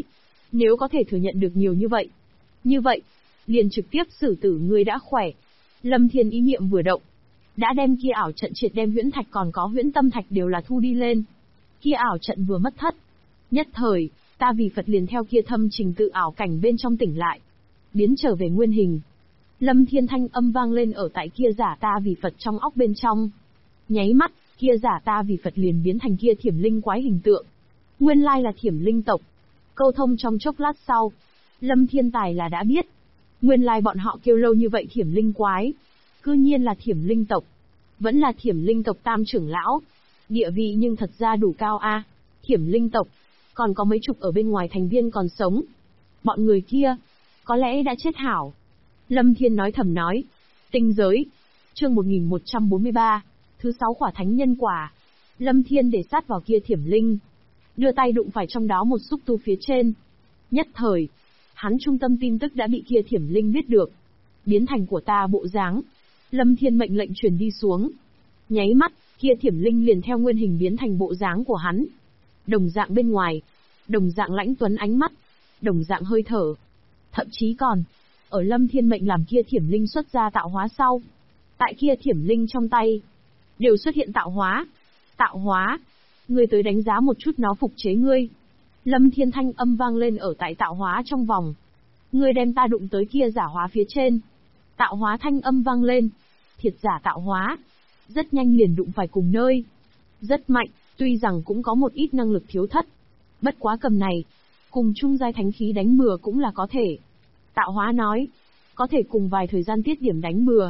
Nếu có thể thừa nhận được nhiều như vậy, liền trực tiếp xử tử ngươi đã khỏe. Lâm Thiên ý niệm vừa động, đã đem kia ảo trận triệt đem huyễn thạch còn có huyễn tâm thạch đều là thu đi lên. Kia ảo trận vừa mất thất, nhất thời, ta vì Phật liền theo kia thâm trình tự ảo cảnh bên trong tỉnh lại, biến trở về nguyên hình. Lâm Thiên thanh âm vang lên ở tại kia giả ta vì Phật trong óc bên trong. Nháy mắt, kia giả ta vì Phật liền biến thành kia thiểm linh quái hình tượng. Nguyên lai là thiểm linh tộc. Câu thông trong chốc lát sau, Lâm Thiên tài là đã biết. Nguyên lai bọn họ kêu lâu như vậy thiểm linh quái. Cư nhiên là thiểm linh tộc. Vẫn là thiểm linh tộc tam trưởng lão. Địa vị nhưng thật ra đủ cao a. Thiểm linh tộc. Còn có mấy chục ở bên ngoài thành viên còn sống. Bọn người kia, có lẽ đã chết hảo. Lâm Thiên nói thầm nói. Tinh giới. Chương 1143. Thứ 6 khỏa thánh nhân quả. Lâm Thiên để sát vào kia thiểm linh. Đưa tay đụng phải trong đó một xúc tu phía trên. Nhất thời, hắn trung tâm tin tức đã bị kia thiểm linh biết được. Biến thành của ta bộ dáng. Lâm Thiên mệnh lệnh truyền đi xuống. Nháy mắt, kia thiểm linh liền theo nguyên hình biến thành bộ dáng của hắn. Đồng dạng bên ngoài, đồng dạng lãnh tuấn ánh mắt, đồng dạng hơi thở. Thậm chí còn, ở Lâm Thiên mệnh làm kia thiểm linh xuất ra tạo hóa sau. Tại kia thiểm linh trong tay, đều xuất hiện tạo hóa. Tạo hóa, ngươi tới đánh giá một chút nó phục chế ngươi. Lâm Thiên thanh âm vang lên ở tại tạo hóa trong vòng. Ngươi đem ta đụng tới kia giả hóa phía trên. Tạo hóa thanh âm vang lên. Thiệt giả tạo hóa. Rất nhanh liền đụng phải cùng nơi. Rất mạnh, tuy rằng cũng có một ít năng lực thiếu thất. Bất quá cầm này, cùng chung giai thánh khí đánh bừa cũng là có thể. Tạo hóa nói, có thể cùng vài thời gian tiết điểm đánh bừa.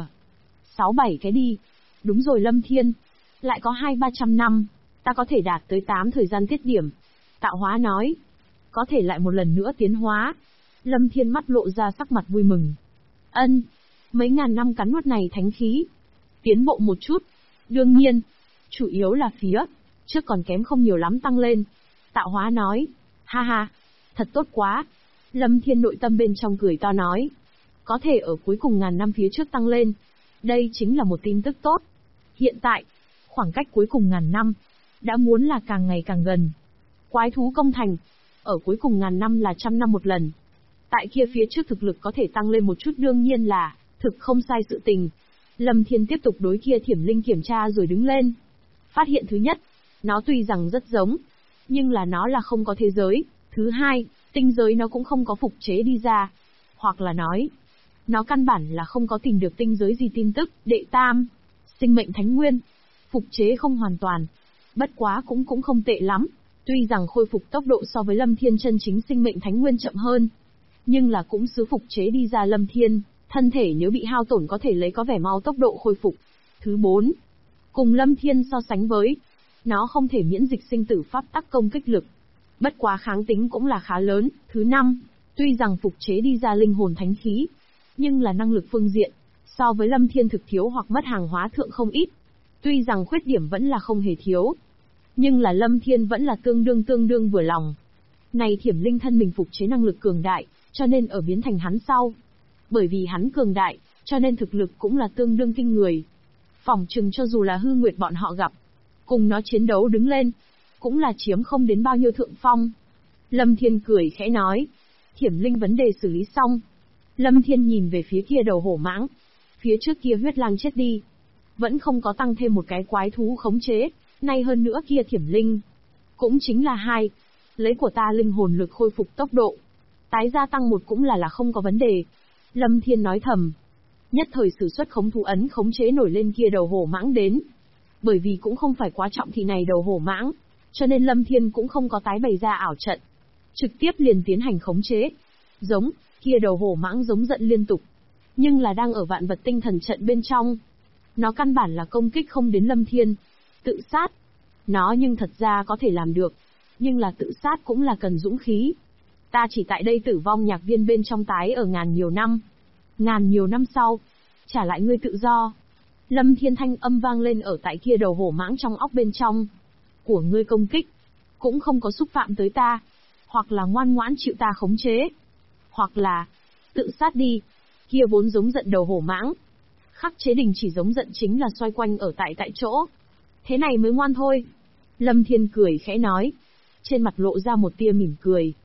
6-7 cái đi. Đúng rồi Lâm Thiên. Lại có 200-300 năm, ta có thể đạt tới 8 thời gian tiết điểm. Tạo hóa nói, có thể lại một lần nữa tiến hóa. Lâm Thiên mắt lộ ra sắc mặt vui mừng. Ân, mấy ngàn năm cắn nuốt này thánh khí. Tiến bộ một chút. Đương nhiên, chủ yếu là phía trước còn kém không nhiều lắm tăng lên. Tạo hóa nói, ha ha, thật tốt quá. Lâm Thiên nội tâm bên trong cười to nói, có thể ở cuối cùng ngàn năm phía trước tăng lên. Đây chính là một tin tức tốt. Hiện tại, khoảng cách cuối cùng ngàn năm, đã muốn là càng ngày càng gần. Quái thú công thành, ở cuối cùng ngàn năm là 100 năm một lần. Tại kia phía trước thực lực có thể tăng lên một chút đương nhiên là, thực không sai sự tình. Lâm Thiên tiếp tục đối kia thiểm linh kiểm tra rồi đứng lên. Phát hiện thứ nhất, nó tuy rằng rất giống, nhưng là nó là không có thế giới. Thứ hai, tinh giới nó cũng không có phục chế đi ra. Hoặc là nói, nó căn bản là không có tìm được tinh giới gì tin tức. Đệ tam, sinh mệnh thánh nguyên. Phục chế không hoàn toàn. Bất quá cũng không tệ lắm. Tuy rằng khôi phục tốc độ so với Lâm Thiên chân chính sinh mệnh thánh nguyên chậm hơn, nhưng là cũng xứ phục chế đi ra Lâm Thiên, thân thể nếu bị hao tổn có thể lấy có vẻ mau tốc độ khôi phục. Thứ 4. Cùng Lâm Thiên so sánh với, nó không thể miễn dịch sinh tử pháp tắc công kích lực. Bất quá kháng tính cũng là khá lớn. Thứ 5. Tuy rằng phục chế đi ra linh hồn thánh khí, nhưng là năng lực phương diện, so với Lâm Thiên thực thiếu hoặc mất hàng hóa thượng không ít. Tuy rằng khuyết điểm vẫn là không hề thiếu, nhưng là Lâm Thiên vẫn là tương đương vừa lòng. Này thiểm linh thân mình phục chế năng lực cường đại, cho nên ở biến thành hắn sau. Bởi vì hắn cường đại, cho nên thực lực cũng là tương đương kinh người. Phỏng chừng cho dù là hư nguyệt bọn họ gặp, cùng nó chiến đấu đứng lên, cũng là chiếm không đến bao nhiêu thượng phong. Lâm Thiên cười khẽ nói, thiểm linh vấn đề xử lý xong. Lâm Thiên nhìn về phía kia đầu hổ mãng. Phía trước kia huyết lang chết đi, vẫn không có tăng thêm một cái quái thú khống chế. Nay hơn nữa kia thiểm linh, cũng chính là 2. Lấy của ta linh hồn lực khôi phục tốc độ, tái gia tăng 1 cũng là không có vấn đề. Lâm Thiên nói thầm. Nhất thời sử xuất khống thú ấn khống chế nổi lên kia đầu hổ mãng đến. Bởi vì cũng không phải quá trọng thì này đầu hổ mãng, cho nên Lâm Thiên cũng không có tái bày ra ảo trận. Trực tiếp liền tiến hành khống chế. Giống, kia đầu hổ mãng giống giận liên tục. Nhưng là đang ở vạn vật tinh thần trận bên trong. Nó căn bản là công kích không đến Lâm Thiên. Tự sát. Nó nhưng thật ra có thể làm được. Nhưng là tự sát cũng là cần dũng khí. Ta chỉ tại đây tử vong nhạc viên bên trong tái ở ngàn nhiều năm. Ngàn nhiều năm sau, trả lại ngươi tự do. Lâm Thiên thanh âm vang lên ở tại kia đầu hổ mãng trong óc bên trong. Của ngươi công kích, cũng không có xúc phạm tới ta. Hoặc là ngoan ngoãn chịu ta khống chế. Hoặc là, tự sát đi. Kia vốn giống giận đầu hổ mãng. Khắc chế đình chỉ giống giận chính là xoay quanh ở tại chỗ. Thế này mới ngoan thôi. Lâm Thiên cười khẽ nói. Trên mặt lộ ra một tia mỉm cười.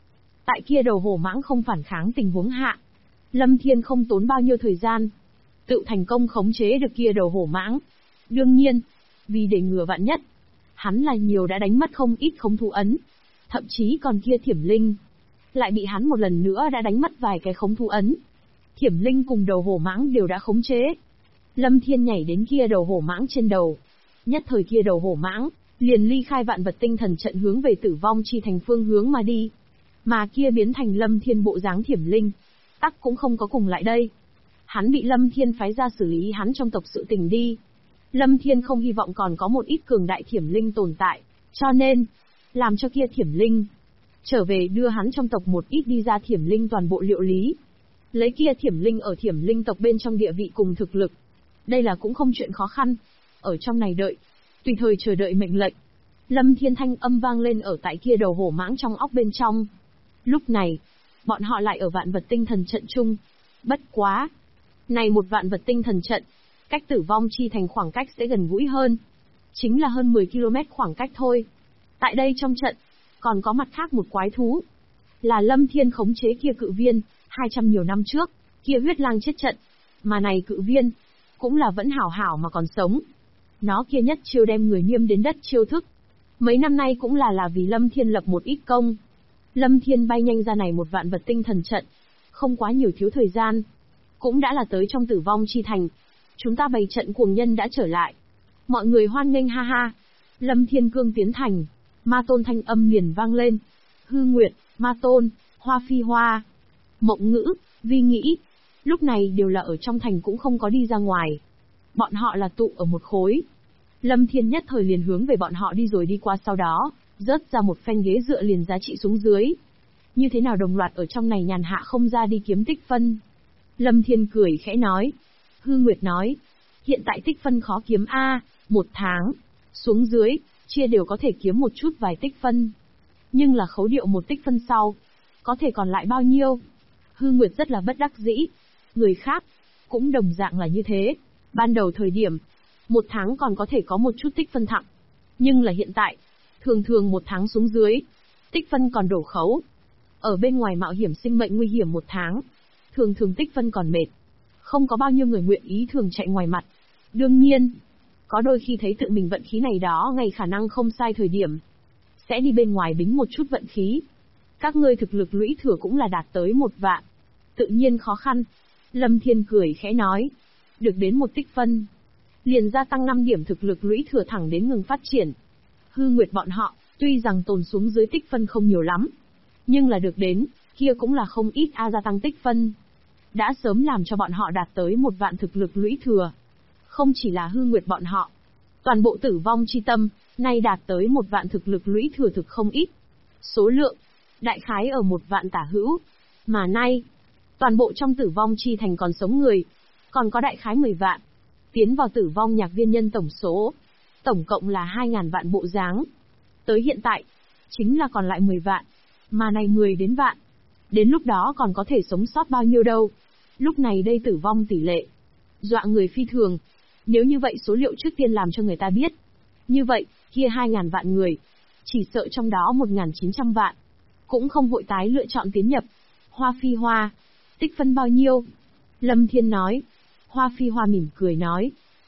Tại kia đầu hổ mãng không phản kháng tình huống hạ, Lâm Thiên không tốn bao nhiêu thời gian, tự thành công khống chế được kia đầu hổ mãng. Đương nhiên, vì để ngừa vạn nhất, hắn là nhiều đã đánh mất không ít khống thú ấn, thậm chí còn kia Thiểm Linh, lại bị hắn một lần nữa đã đánh mất vài cái khống thú ấn. Thiểm Linh cùng đầu hổ mãng đều đã khống chế. Lâm Thiên nhảy đến kia đầu hổ mãng trên đầu, nhất thời kia đầu hổ mãng liền ly khai vạn vật tinh thần trận hướng về Tử Vong Chi Thành phương hướng mà đi. Mà kia biến thành Lâm Thiên bộ dáng Thiểm Linh, tắc cũng không có cùng lại đây. Hắn bị Lâm Thiên phái ra xử lý hắn trong tộc sự tình đi. Lâm Thiên không hy vọng còn có một ít cường đại Thiểm Linh tồn tại, cho nên làm cho kia Thiểm Linh trở về đưa hắn trong tộc một ít đi ra Thiểm Linh toàn bộ liệu lý. Lấy kia Thiểm Linh ở Thiểm Linh tộc bên trong địa vị cùng thực lực, đây là cũng không chuyện khó khăn. Ở trong này đợi, tùy thời chờ đợi mệnh lệnh. Lâm Thiên thanh âm vang lên ở tại kia đầu hổ mãng trong óc bên trong. Lúc này, bọn họ lại ở vạn vật tinh thần trận chung. Bất quá, này một vạn vật tinh thần trận, cách Tử Vong Chi Thành khoảng cách sẽ gần gũi hơn. Chính là hơn 10 km khoảng cách thôi. Tại đây trong trận, còn có mặt khác một quái thú. Là Lâm Thiên khống chế kia cự viên, 200 nhiều năm trước, kia huyết lang chết trận. Mà này cự viên, cũng là vẫn hảo hảo mà còn sống. Nó kia nhất chiêu đem người nghiêm đến đất chiêu thức. Mấy năm nay cũng là vì Lâm Thiên lập một ít công. Lâm Thiên bay nhanh ra này một vạn vật tinh thần trận. Không quá nhiều thiếu thời gian. Cũng đã là tới trong Tử Vong Chi Thành. Chúng ta bày trận cuồng nhân đã trở lại. Mọi người hoan nghênh ha ha. Lâm Thiên cương tiến thành. Ma Tôn thanh âm liền vang lên. Hư Nguyệt, Ma Tôn, Hoa Phi Hoa, Mộng Ngữ, Vi Nghĩ. Lúc này đều là ở trong thành cũng không có đi ra ngoài. Bọn họ là tụ ở một khối. Lâm Thiên nhất thời liền hướng về bọn họ đi rồi đi qua, sau đó rớt ra một phen ghế dựa liền giá trị xuống dưới. Như thế nào đồng loạt ở trong này nhàn hạ không ra đi kiếm tích phân? Lâm Thiên cười khẽ nói. Hư Nguyệt nói. Hiện tại tích phân khó kiếm a, một tháng xuống dưới, chia đều có thể kiếm một chút vài tích phân. Nhưng là khấu điệu một tích phân sau, có thể còn lại bao nhiêu? Hư Nguyệt rất là bất đắc dĩ. Người khác cũng đồng dạng là như thế. Ban đầu thời điểm, một tháng còn có thể có một chút tích phân thặng. Nhưng là hiện tại, thường thường một tháng xuống dưới, tích phân còn đổ khấu. Ở bên ngoài mạo hiểm sinh mệnh nguy hiểm một tháng, thường thường tích phân còn mệt. Không có bao nhiêu người nguyện ý thường chạy ngoài mặt. Đương nhiên, có đôi khi thấy tự mình vận khí này đó ngày khả năng không sai thời điểm, sẽ đi bên ngoài bính một chút vận khí. Các ngươi thực lực lũy thừa cũng là đạt tới 1 vạn. Tự nhiên khó khăn. Lâm Thiên cười khẽ nói. Được đến 1 tích phân, liền gia tăng 5 điểm thực lực lũy thừa thẳng đến ngừng phát triển. Hư Nguyệt bọn họ, tuy rằng tồn xuống dưới tích phân không nhiều lắm, nhưng là được đến, kia cũng là không ít gia tăng tích phân. Đã sớm làm cho bọn họ đạt tới 1 vạn thực lực lũy thừa. Không chỉ là Hư Nguyệt bọn họ, toàn bộ Tử Vong Chi Tâm, nay đạt tới 1 vạn thực lực lũy thừa thực không ít. Số lượng, đại khái ở 1 vạn tả hữu. Mà nay, toàn bộ trong Tử Vong Chi Thành còn sống người, còn có đại khái 10 vạn. Tiến vào Tử Vong nhạc viên nhân tổng số, tổng cộng là 2.000 vạn bộ dáng. Tới hiện tại, chính là còn lại 10 vạn. Mà này 10 đến vạn. Đến lúc đó còn có thể sống sót bao nhiêu đâu. Lúc này đây tử vong tỷ lệ, dọa người phi thường. Nếu như vậy số liệu trước tiên làm cho người ta biết. Như vậy, kia 2.000 vạn người, chỉ sợ trong đó 1.900 vạn, cũng không vội tái lựa chọn tiến nhập. Hoa Phi Hoa, tích phân bao nhiêu? Lâm Thiên nói. Hoa Phi Hoa mỉm cười nói.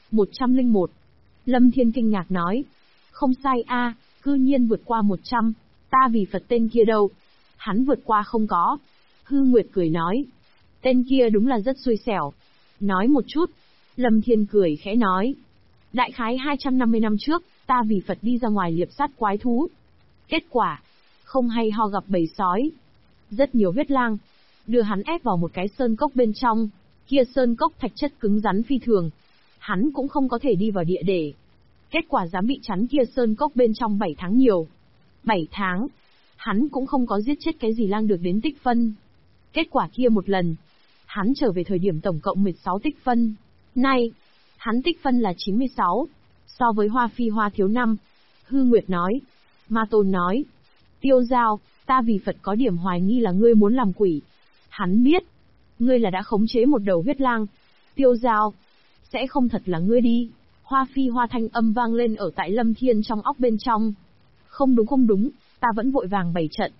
101. Lâm Thiên kinh ngạc nói. Không sai a, cư nhiên vượt qua 100, ta vì Phật tên kia đâu. Hắn vượt qua không có. Hư Nguyệt cười nói. Tên kia đúng là rất xui xẻo. Nói một chút. Lâm Thiên cười khẽ nói. Đại khái 250 năm trước, ta vì Phật đi ra ngoài liệp sát quái thú. Kết quả, không hay ho gặp bầy sói. Rất nhiều huyết lang. Đưa hắn ép vào một cái sơn cốc bên trong. Kia sơn cốc thạch chất cứng rắn phi thường. Hắn cũng không có thể đi vào địa để. Kết quả dám bị chắn kia sơn cốc bên trong 7 tháng nhiều. 7 tháng. Hắn cũng không có giết chết cái gì lang được đến tích phân. Kết quả kia một lần, hắn trở về thời điểm tổng cộng 16 tích phân. Nay, hắn tích phân là 96. So với Hoa Phi Hoa thiếu 5. Hư Nguyệt nói. Ma Tôn nói. Tiêu Giao, ta vì Phật có điểm hoài nghi là ngươi muốn làm quỷ. Hắn biết. Ngươi là đã khống chế một đầu huyết lang. Tiêu Giao, sẽ không thật là ngươi đi. Hoa Phi Hoa thanh âm vang lên ở tại Lâm Thiên trong óc bên trong. Không đúng, ta vẫn vội vàng bày trận.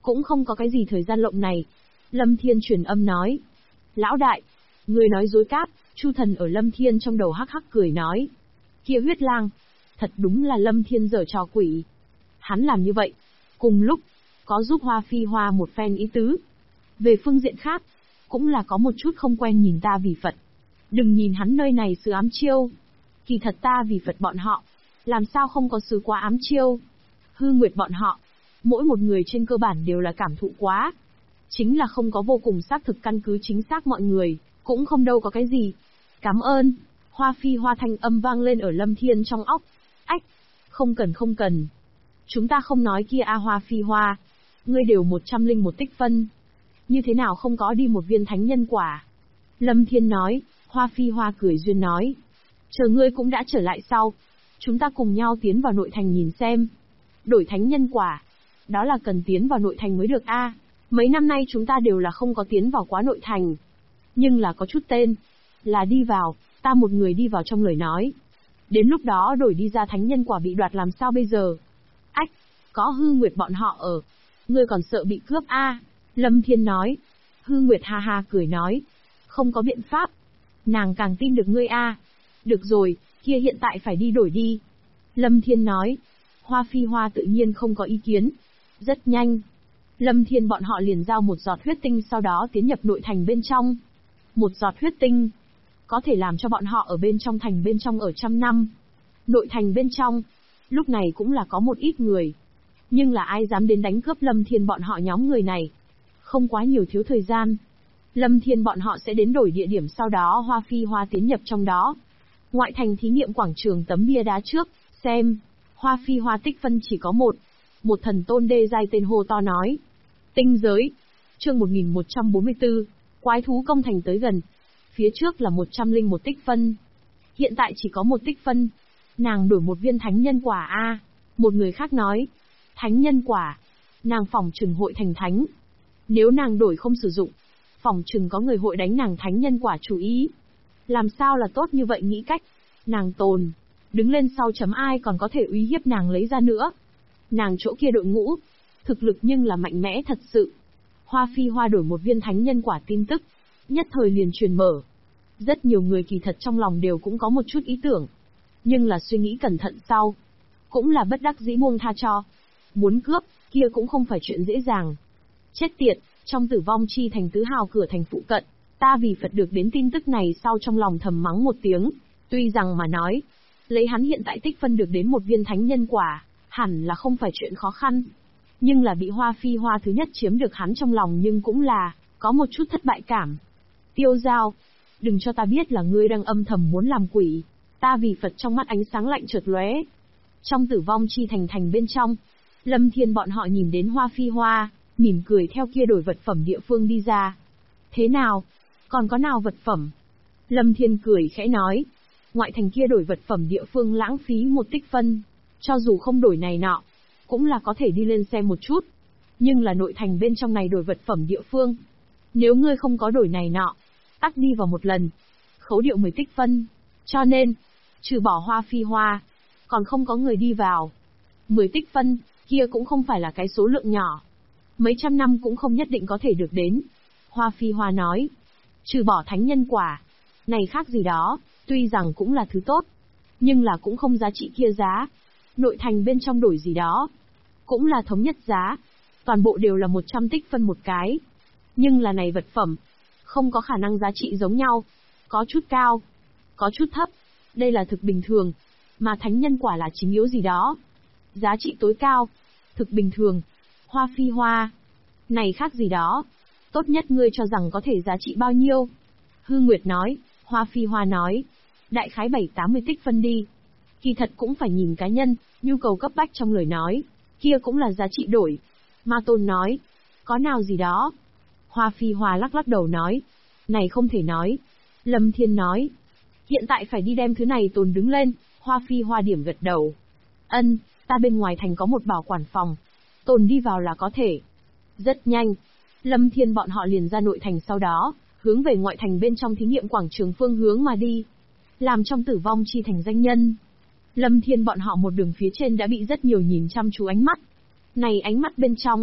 Cũng không có cái gì thời gian lộng này. Lâm Thiên truyền âm nói. Lão đại, người nói dối cáp. Chu Thần ở Lâm Thiên trong đầu hắc hắc cười nói. Kia huyết lang, thật đúng là Lâm Thiên giở trò quỷ. Hắn làm như vậy, cùng lúc, có giúp Hoa Phi Hoa một phen ý tứ. Về phương diện khác, cũng là có một chút không quen nhìn ta vì Phật. Đừng nhìn hắn nơi này sứ ám chiêu. Kỳ thật ta vì Phật bọn họ, làm sao không có sứ quá ám chiêu. Hư Nguyệt bọn họ, mỗi một người trên cơ bản đều là cảm thụ quá. Chính là không có vô cùng xác thực căn cứ chính xác mọi người, cũng không đâu có cái gì. Cảm ơn. Hoa Phi Hoa thanh âm vang lên ở Lâm Thiên trong óc. Ách, không cần. Chúng ta không nói kia Hoa Phi Hoa. Ngươi đều 101 tích phân. Như thế nào không có đi một viên thánh nhân quả? Lâm Thiên nói. Hoa Phi Hoa cười duyên nói. Chờ ngươi cũng đã trở lại sau. Chúng ta cùng nhau tiến vào nội thành nhìn xem. Đổi thánh nhân quả. Đó là cần tiến vào nội thành mới được a. Mấy năm nay chúng ta đều là không có tiến vào quá nội thành. Nhưng là có chút tên. Là đi vào, ta một người đi vào trong lời nói. Đến lúc đó đổi đi ra thánh nhân quả bị đoạt làm sao bây giờ? Ách, có Hư Nguyệt bọn họ ở. Ngươi còn sợ bị cướp a? Lâm Thiên nói. Hư Nguyệt ha ha cười nói. Không có biện pháp. Nàng càng tin được ngươi a. Được rồi, kia hiện tại phải đi đổi đi. Lâm Thiên nói. Hoa Phi Hoa tự nhiên không có ý kiến. Rất nhanh. Lâm Thiên bọn họ liền giao một giọt huyết tinh sau đó tiến nhập nội thành bên trong. Một giọt huyết tinh. Có thể làm cho bọn họ ở bên trong thành bên trong ở 100 năm. Nội thành bên trong. Lúc này cũng là có một ít người. Nhưng là ai dám đến đánh cướp Lâm Thiên bọn họ nhóm người này. Không quá nhiều thiếu thời gian. Lâm Thiên bọn họ sẽ đến đổi địa điểm sau đó Hoa Phi Hoa tiến nhập trong đó. Ngoại thành thí nghiệm quảng trường tấm bia đá trước, xem. Hoa Phi Hoa tích phân chỉ có một. Một thần tôn đê giai tên hô to nói. Tinh giới. Chương 1144. Quái thú công thành tới gần. Phía trước là 101 tích phân. Hiện tại chỉ có một tích phân. Nàng đổi một viên thánh nhân quả a. Một người khác nói. Thánh nhân quả. Nàng phỏng chừng hội thành thánh. Nếu nàng đổi không sử dụng, phỏng chừng có người hội đánh nàng thánh nhân quả chủ ý. Làm sao là tốt như vậy nghĩ cách. Nàng tồn. Đứng lên sau chấm ai còn có thể uy hiếp nàng lấy ra nữa. Nàng chỗ kia đội ngũ. Thực lực nhưng là mạnh mẽ thật sự. Hoa Phi Hoa đổi một viên thánh nhân quả tin tức. Nhất thời liền truyền mở. Rất nhiều người kỳ thật trong lòng đều cũng có một chút ý tưởng. Nhưng là suy nghĩ cẩn thận sau. Cũng là bất đắc dĩ buông tha cho. Muốn cướp, kia cũng không phải chuyện dễ dàng. Chết tiệt, trong Tử Vong Chi thành tứ hào cửa thành phụ cận, ta vì Phật được đến tin tức này sau trong lòng thầm mắng một tiếng. Tuy rằng mà nói, lấy hắn hiện tại tích phân được đến một viên thánh nhân quả, hẳn là không phải chuyện khó khăn. Nhưng là bị Hoa Phi Hoa thứ nhất chiếm được hắn trong lòng nhưng cũng là, có một chút thất bại cảm. Tiêu Giao, đừng cho ta biết là ngươi đang âm thầm muốn làm quỷ. Ta vì Phật trong mắt ánh sáng lạnh chợt lóe. Trong Tử Vong Chi thành bên trong, Lâm Thiên bọn họ nhìn đến Hoa Phi Hoa, mỉm cười theo kia đổi vật phẩm địa phương đi ra. Thế nào? Còn có nào vật phẩm? Lâm Thiên cười khẽ nói. Ngoại thành kia đổi vật phẩm địa phương lãng phí một tích phân. Cho dù không đổi này nọ, cũng là có thể đi lên xem một chút. Nhưng là nội thành bên trong này đổi vật phẩm địa phương. Nếu ngươi không có đổi này nọ, tắc đi vào một lần. Khấu điệu 10 tích phân. Cho nên, trừ bỏ Hoa Phi Hoa, còn không có người đi vào. 10 tích phân, kia cũng không phải là cái số lượng nhỏ. Mấy trăm năm cũng không nhất định có thể được đến. Hoa Phi Hoa nói. Trừ bỏ thánh nhân quả. Này khác gì đó, tuy rằng cũng là thứ tốt. Nhưng là cũng không giá trị kia giá. Nội thành bên trong đổi gì đó. Cũng là thống nhất giá. Toàn bộ đều là 100 tích phân một cái. Nhưng là này vật phẩm. Không có khả năng giá trị giống nhau. Có chút cao. Có chút thấp. Đây là thực bình thường. Mà thánh nhân quả là chính yếu gì đó. Giá trị tối cao. Thực bình thường. Hoa Phi Hoa. Này khác gì đó. Tốt nhất ngươi cho rằng có thể giá trị bao nhiêu. Hư Nguyệt nói. Hoa Phi Hoa nói. Đại khái 7-80 tích phân đi. Kỳ thật cũng phải nhìn cá nhân, nhu cầu cấp bách trong lời nói. Kia cũng là giá trị đổi. Ma Tôn nói. Có nào gì đó. Hoa Phi Hoa lắc lắc đầu nói. Này không thể nói. Lâm Thiên nói. Hiện tại phải đi đem thứ này tồn đứng lên. Hoa Phi Hoa điểm gật đầu. Ân, ta bên ngoài thành có một bảo quản phòng. Tồn đi vào là có thể. Rất nhanh. Lâm Thiên bọn họ liền ra nội thành sau đó, hướng về ngoại thành bên trong thí nghiệm quảng trường phương hướng mà đi. Làm trong Tử Vong Chi thành danh nhân. Lâm Thiên bọn họ một đường phía trên đã bị rất nhiều nhìn chăm chú ánh mắt. Này ánh mắt bên trong,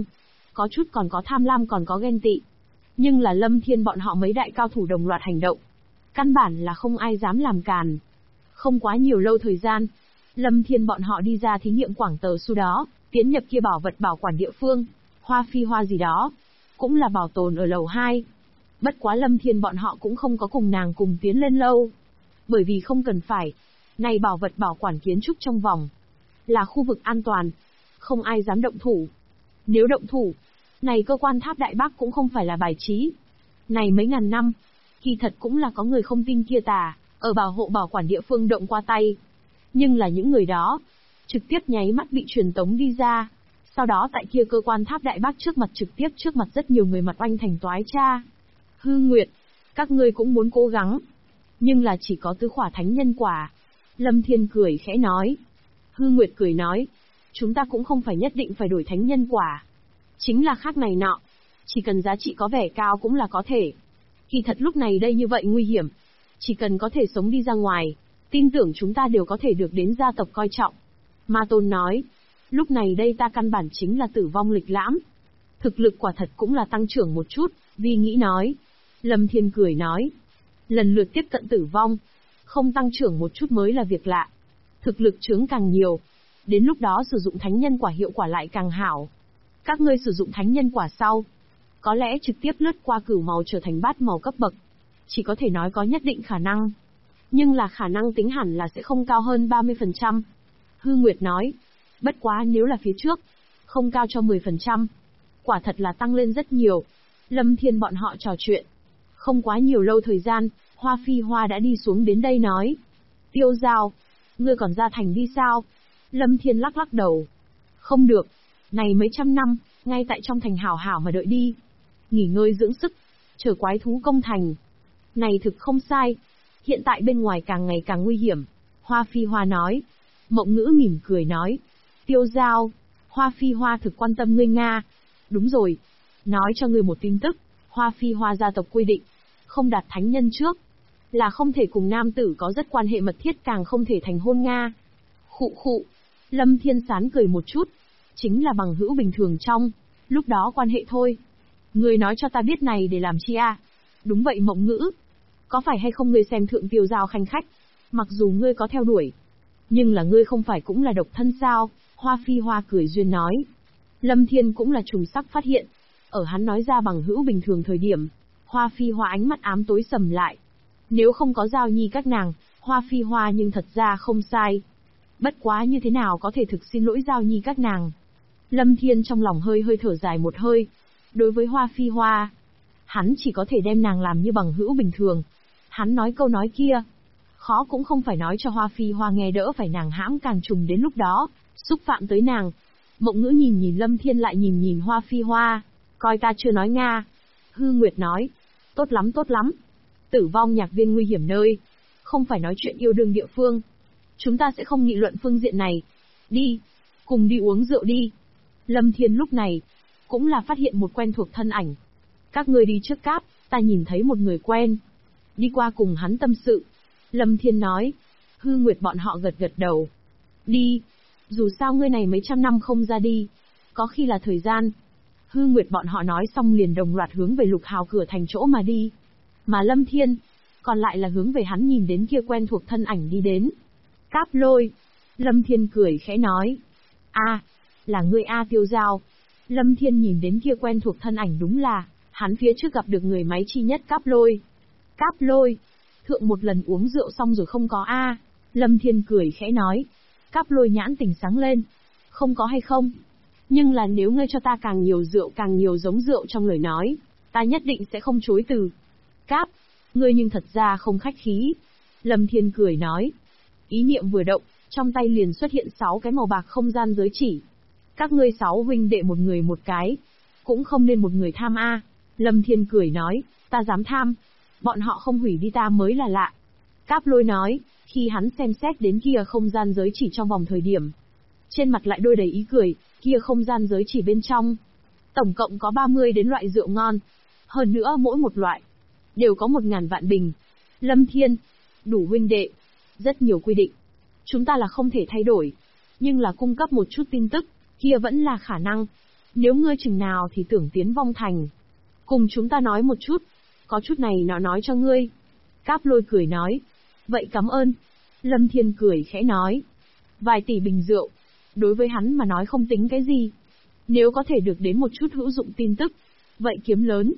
có chút còn có tham lam còn có ghen tị. Nhưng là Lâm Thiên bọn họ mấy đại cao thủ đồng loạt hành động. Căn bản là không ai dám làm càn. Không quá nhiều lâu thời gian, Lâm Thiên bọn họ đi ra thí nghiệm quảng tờ su đó, tiến nhập kia bảo vật bảo quản địa phương, Hoa Phi Hoa gì đó, cũng là bảo tồn ở lầu 2. Bất quá Lâm Thiên bọn họ cũng không có cùng nàng cùng tiến lên lâu. Bởi vì không cần phải. Này bảo vật bảo quản kiến trúc trong vòng, là khu vực an toàn, không ai dám động thủ. Nếu động thủ, này cơ quan tháp Đại Bắc cũng không phải là bài trí. Này mấy ngàn năm, kỳ thật cũng là có người không tin kia tà, ở bảo hộ bảo quản địa phương động qua tay. Nhưng là những người đó, trực tiếp nháy mắt bị truyền tống đi ra. Sau đó tại kia cơ quan tháp Đại Bắc trước mặt trực tiếp trước mặt rất nhiều người mặt oanh thành toái cha. Hư Nguyệt, các ngươi cũng muốn cố gắng. Nhưng là chỉ có tứ khỏa thánh nhân quả. Lâm Thiên cười khẽ nói. Hư Nguyệt cười nói. Chúng ta cũng không phải nhất định phải đổi thánh nhân quả. Chính là khác này nọ. Chỉ cần giá trị có vẻ cao cũng là có thể. Kỳ thật lúc này đây như vậy nguy hiểm. Chỉ cần có thể sống đi ra ngoài, tin tưởng chúng ta đều có thể được đến gia tộc coi trọng. Ma Tôn nói. Lúc này đây ta căn bản chính là tử vong lịch lãm. Thực lực quả thật cũng là tăng trưởng một chút, Vi nghĩ nói. Lâm Thiên cười nói. Lần lượt tiếp cận tử vong, không tăng trưởng một chút mới là việc lạ. Thực lực chướng càng nhiều, đến lúc đó sử dụng thánh nhân quả hiệu quả lại càng hảo. Các ngươi sử dụng thánh nhân quả sau, có lẽ trực tiếp lướt qua cửu màu trở thành bát màu cấp bậc. Chỉ có thể nói có nhất định khả năng. Nhưng là khả năng tính hẳn là sẽ không cao hơn 30%. Hư Nguyệt nói. Bất quá nếu là phía trước, không cao cho 10%. Quả thật là tăng lên rất nhiều. Lâm Thiên bọn họ trò chuyện. Không quá nhiều lâu thời gian, Hoa Phi Hoa đã đi xuống đến đây nói. Tiêu Giao, ngươi còn ra thành đi sao? Lâm Thiên lắc lắc đầu. Không được. Này mấy trăm năm, ngay tại trong thành hảo hảo mà đợi đi. Nghỉ ngơi dưỡng sức, chờ quái thú công thành. Này thực không sai. Hiện tại bên ngoài càng ngày càng nguy hiểm. Hoa Phi Hoa nói. Mộng Ngữ mỉm cười nói. Tiêu Giao, Hoa Phi Hoa thực quan tâm ngươi Nga. Đúng rồi. Nói cho ngươi một tin tức. Hoa Phi Hoa gia tộc quy định. Không đạt thánh nhân trước. Là không thể cùng nam tử có rất quan hệ mật thiết càng không thể thành hôn Nga. Khụ khụ. Lâm Thiên Sán cười một chút. Chính là bằng hữu bình thường trong. Lúc đó quan hệ thôi. Ngươi nói cho ta biết này để làm chi à? Đúng vậy Mộng Ngữ. Có phải hay không ngươi xem thượng Tiêu Giao khanh khách? Mặc dù ngươi có theo đuổi. Nhưng là ngươi không phải cũng là độc thân sao? Hoa Phi Hoa cười duyên nói. Lâm Thiên cũng là trùng sắc phát hiện. Ở hắn nói ra bằng hữu bình thường thời điểm, Hoa Phi Hoa ánh mắt ám tối sầm lại. Nếu không có Giao Nhi các nàng, Hoa Phi Hoa nhưng thật ra không sai. Bất quá như thế nào có thể thực xin lỗi Giao Nhi các nàng. Lâm Thiên trong lòng hơi hơi thở dài một hơi. Đối với Hoa Phi Hoa, hắn chỉ có thể đem nàng làm như bằng hữu bình thường. Hắn nói câu nói kia, khó cũng không phải nói cho Hoa Phi Hoa nghe đỡ phải nàng hãm càng trùng đến lúc đó, xúc phạm tới nàng. Mộng Ngữ nhìn nhìn Lâm Thiên lại nhìn nhìn Hoa Phi Hoa, coi ta chưa nói Nga. Hư Nguyệt nói, tốt lắm tốt lắm. Tử vong nhạc viên nguy hiểm nơi, không phải nói chuyện yêu đương địa phương. Chúng ta sẽ không nghị luận phương diện này. Đi, cùng đi uống rượu đi. Lâm Thiên lúc này, cũng là phát hiện một quen thuộc thân ảnh. Các ngươi đi trước cáp, ta nhìn thấy một người quen. Đi qua cùng hắn tâm sự. Lâm Thiên nói. Hư Nguyệt bọn họ gật gật đầu. Đi. Dù sao ngươi này mấy trăm năm không ra đi. Có khi là thời gian. Hư Nguyệt bọn họ nói xong liền đồng loạt hướng về Lục Hào cửa thành chỗ mà đi. Mà Lâm Thiên, còn lại là hướng về hắn nhìn đến kia quen thuộc thân ảnh đi đến. Cáp Lôi. Lâm Thiên cười khẽ nói. A, là ngươi A Tiêu Giao. Lâm Thiên nhìn đến kia quen thuộc thân ảnh đúng là, hắn phía trước gặp được người máy chi nhất Cáp Lôi. Cáp Lôi. Thượng một lần uống rượu xong rồi không có A. Lâm Thiên cười khẽ nói. Cáp Lôi nhãn tỉnh sáng lên. Không có hay không? Nhưng là nếu ngươi cho ta càng nhiều rượu càng nhiều giống rượu trong lời nói, ta nhất định sẽ không chối từ. Cáp, ngươi nhưng thật ra không khách khí. Lâm Thiên cười nói. Ý niệm vừa động, trong tay liền xuất hiện 6 cái màu bạc không gian giới chỉ. Các ngươi 6 huynh đệ một người một cái. Cũng không nên một người tham A. Lâm Thiên cười nói, ta dám tham. Bọn họ không hủy đi ta mới là lạ. Cáp Lôi nói, khi hắn xem xét đến kia không gian giới chỉ trong vòng thời điểm. Trên mặt lại đôi đầy ý cười, kia không gian giới chỉ bên trong. Tổng cộng có 30 đến loại rượu ngon. Hơn nữa mỗi một loại đều có 1000 vạn bình. Lâm Thiên, đủ huynh đệ. Rất nhiều quy định. Chúng ta là không thể thay đổi. Nhưng là cung cấp một chút tin tức, kia vẫn là khả năng. Nếu ngươi chừng nào thì tưởng tiến vong thành, cùng chúng ta nói một chút, có chút này nó nói cho ngươi. Cáp Lôi cười nói, vậy cảm ơn. Lâm Thiên cười khẽ nói, vài tỷ bình rượu, đối với hắn mà nói không tính cái gì. Nếu có thể được đến một chút hữu dụng tin tức, vậy kiếm lớn.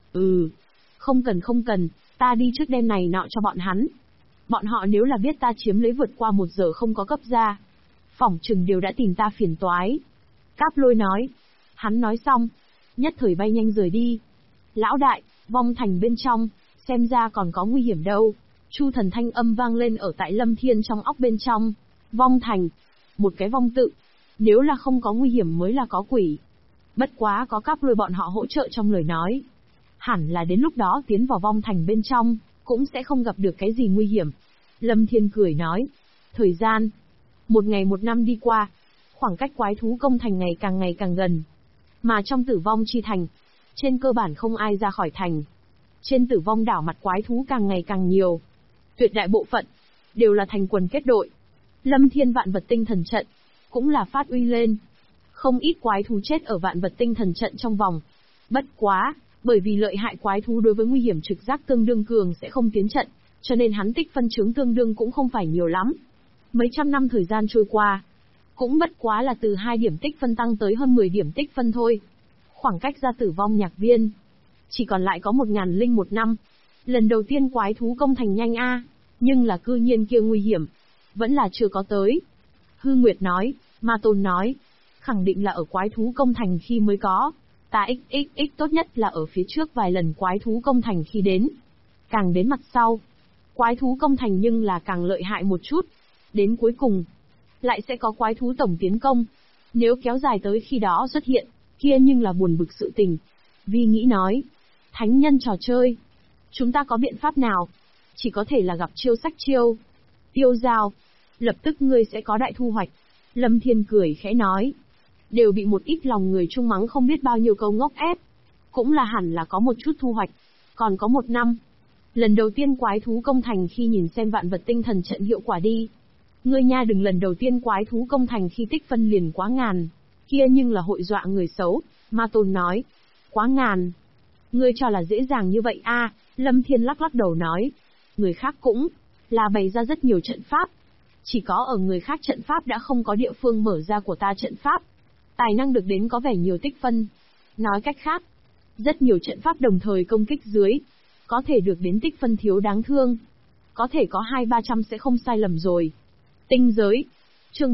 Không cần, ta đi trước đêm này nọ cho bọn hắn. Bọn họ nếu là biết ta chiếm lấy vượt qua 1 giờ không có cấp ra, phỏng chừng đều đã tìm ta phiền toái. Cáp Lôi nói. Hắn nói xong, nhất thời bay nhanh rời đi. Lão đại, vong thành bên trong, xem ra còn có nguy hiểm đâu. Chu Thần thanh âm vang lên ở tại Lâm Thiên trong óc bên trong. Vong thành, một cái vong tự, nếu là không có nguy hiểm mới là có quỷ. Bất quá có Cáp Lôi bọn họ hỗ trợ trong lời nói, hẳn là đến lúc đó tiến vào vong thành bên trong, cũng sẽ không gặp được cái gì nguy hiểm. Lâm Thiên cười nói, thời gian, 1 ngày 1 năm đi qua, khoảng cách quái thú công thành ngày càng gần. Mà trong tử vong chi thành, trên cơ bản không ai ra khỏi thành. Trên tử vong đảo mặt quái thú càng ngày càng nhiều. Tuyệt đại bộ phận, đều là thành quần kết đội. Lâm Thiên vạn vật tinh thần trận, cũng là phát uy lên. Không ít quái thú chết ở vạn vật tinh thần trận trong vòng. Bất quá, bởi vì lợi hại quái thú đối với nguy hiểm trực giác tương đương cường sẽ không tiến trận, cho nên hắn tích phân chướng tương đương cũng không phải nhiều lắm. Mấy trăm năm thời gian trôi qua, cũng bất quá là từ 2 điểm tích phân tăng tới hơn 10 điểm tích phân thôi. Khoảng cách ra tử vong nhạc viên, chỉ còn lại có 1001 năm. Lần đầu tiên quái thú công thành nhanh nhưng là cư nhiên kia nguy hiểm, vẫn là chưa có tới. Hư Nguyệt nói, Ma Tôn nói, khẳng định là ở quái thú công thành khi mới có. Ta xxx tốt nhất là ở phía trước vài lần quái thú công thành khi đến. Càng đến mặt sau, quái thú công thành nhưng là càng lợi hại một chút. Đến cuối cùng, lại sẽ có quái thú tổng tiến công. Nếu kéo dài tới khi đó xuất hiện, kia nhưng là buồn bực sự tình. Vi nghĩ nói, thánh nhân trò chơi, chúng ta có biện pháp nào? Chỉ có thể là gặp chiêu sách chiêu. Tiêu giao, lập tức ngươi sẽ có đại thu hoạch. Lâm Thiên cười khẽ nói, đều bị một ít lòng người trung mắng không biết bao nhiêu câu ngốc ép. Cũng là hẳn là có một chút thu hoạch. Còn có 1 năm. Lần đầu tiên quái thú công thành khi nhìn xem vạn vật tinh thần trận hiệu quả đi. Ngươi nha đừng lần đầu tiên quái thú công thành khi tích phân liền quá ngàn. Kia nhưng là hội dọa người xấu. Ma Tôn nói, quá ngàn. Ngươi cho là dễ dàng như vậy Lâm Thiên lắc lắc đầu nói. Người khác cũng là bày ra rất nhiều trận pháp. Chỉ có ở người khác trận pháp đã không có địa phương mở ra của ta trận pháp, tài năng được đến có vẻ nhiều tích phân. Nói cách khác, rất nhiều trận pháp đồng thời công kích dưới, có thể được đến tích phân thiếu đáng thương. Có thể có 200-300 sẽ không sai lầm rồi. Tinh giới. Chương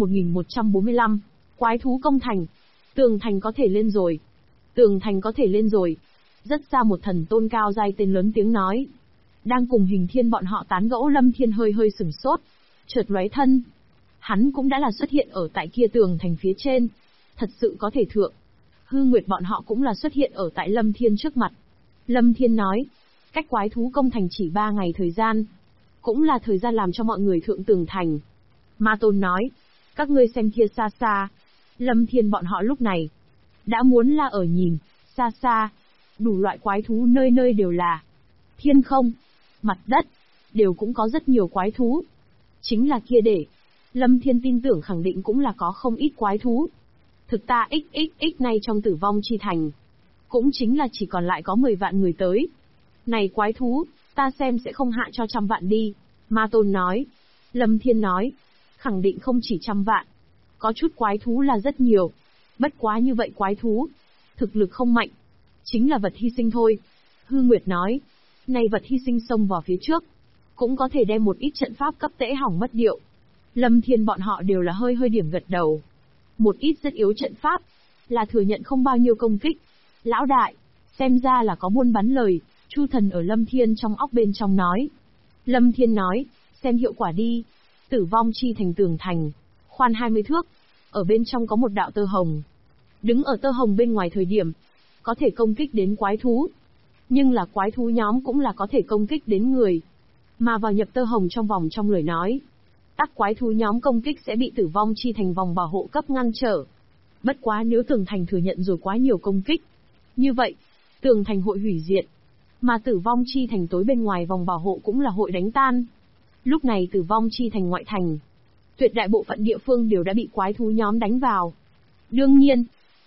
1145. Quái thú công thành. Tường thành có thể lên rồi. Tường thành có thể lên rồi. Rất xa một thần tôn cao giai tên lớn tiếng nói. Đang cùng Hình Thiên bọn họ tán gẫu, Lâm Thiên hơi sửng sốt. Chợt lóe thân. Hắn cũng đã là xuất hiện ở tại kia tường thành phía trên. Thật sự có thể thượng. Hư Nguyệt bọn họ cũng là xuất hiện ở tại Lâm Thiên trước mặt. Lâm Thiên nói, cách quái thú công thành chỉ 3 ngày thời gian. Cũng là thời gian làm cho mọi người thượng tường thành. Ma Tôn nói, các ngươi xem kia xa xa. Lâm Thiên bọn họ lúc này đã muốn là ở nhìn, xa xa, đủ loại quái thú nơi nơi đều là. Thiên không, mặt đất, đều cũng có rất nhiều quái thú. Chính là kia để. Lâm Thiên tin tưởng khẳng định cũng là có không ít quái thú. Thực ta xxx nay trong tử vong chi thành, cũng chính là chỉ còn lại có 10 vạn người tới. Này quái thú, ta xem sẽ không hạ cho 100 vạn đi. Ma Tôn nói. Lâm Thiên nói, khẳng định không chỉ 100 vạn. Có chút quái thú là rất nhiều. Bất quá như vậy quái thú, thực lực không mạnh, chính là vật hy sinh thôi. Hư Nguyệt nói, này vật hy sinh xông vào phía trước, cũng có thể đem một ít trận pháp cấp tễ hỏng mất điệu. Lâm Thiên bọn họ đều là hơi điểm gật đầu. Một ít rất yếu trận pháp, là thừa nhận không bao nhiêu công kích. Lão đại, xem ra là có buôn bán lời. Chu Thần ở Lâm Thiên trong óc bên trong nói. Lâm Thiên nói, xem hiệu quả đi. Tử vong chi thành tường thành, khoan 20 thước. Ở bên trong có một đạo tơ hồng. Đứng ở tơ hồng bên ngoài thời điểm, có thể công kích đến quái thú. Nhưng là quái thú nhóm cũng là có thể công kích đến người. Mà vào nhập tơ hồng trong vòng trong lời nói, tắc quái thú nhóm công kích sẽ bị tử vong chi thành vòng bảo hộ cấp ngăn trở. Bất quá nếu tường thành thừa nhận rồi quá nhiều công kích, như vậy, tường thành hội hủy diệt. Mà tử vong chi thành tối bên ngoài vòng bảo hộ cũng là hội đánh tan. Lúc này tử vong chi thành ngoại thành, tuyệt đại bộ phận địa phương đều đã bị quái thú nhóm đánh vào. Đương nhiên,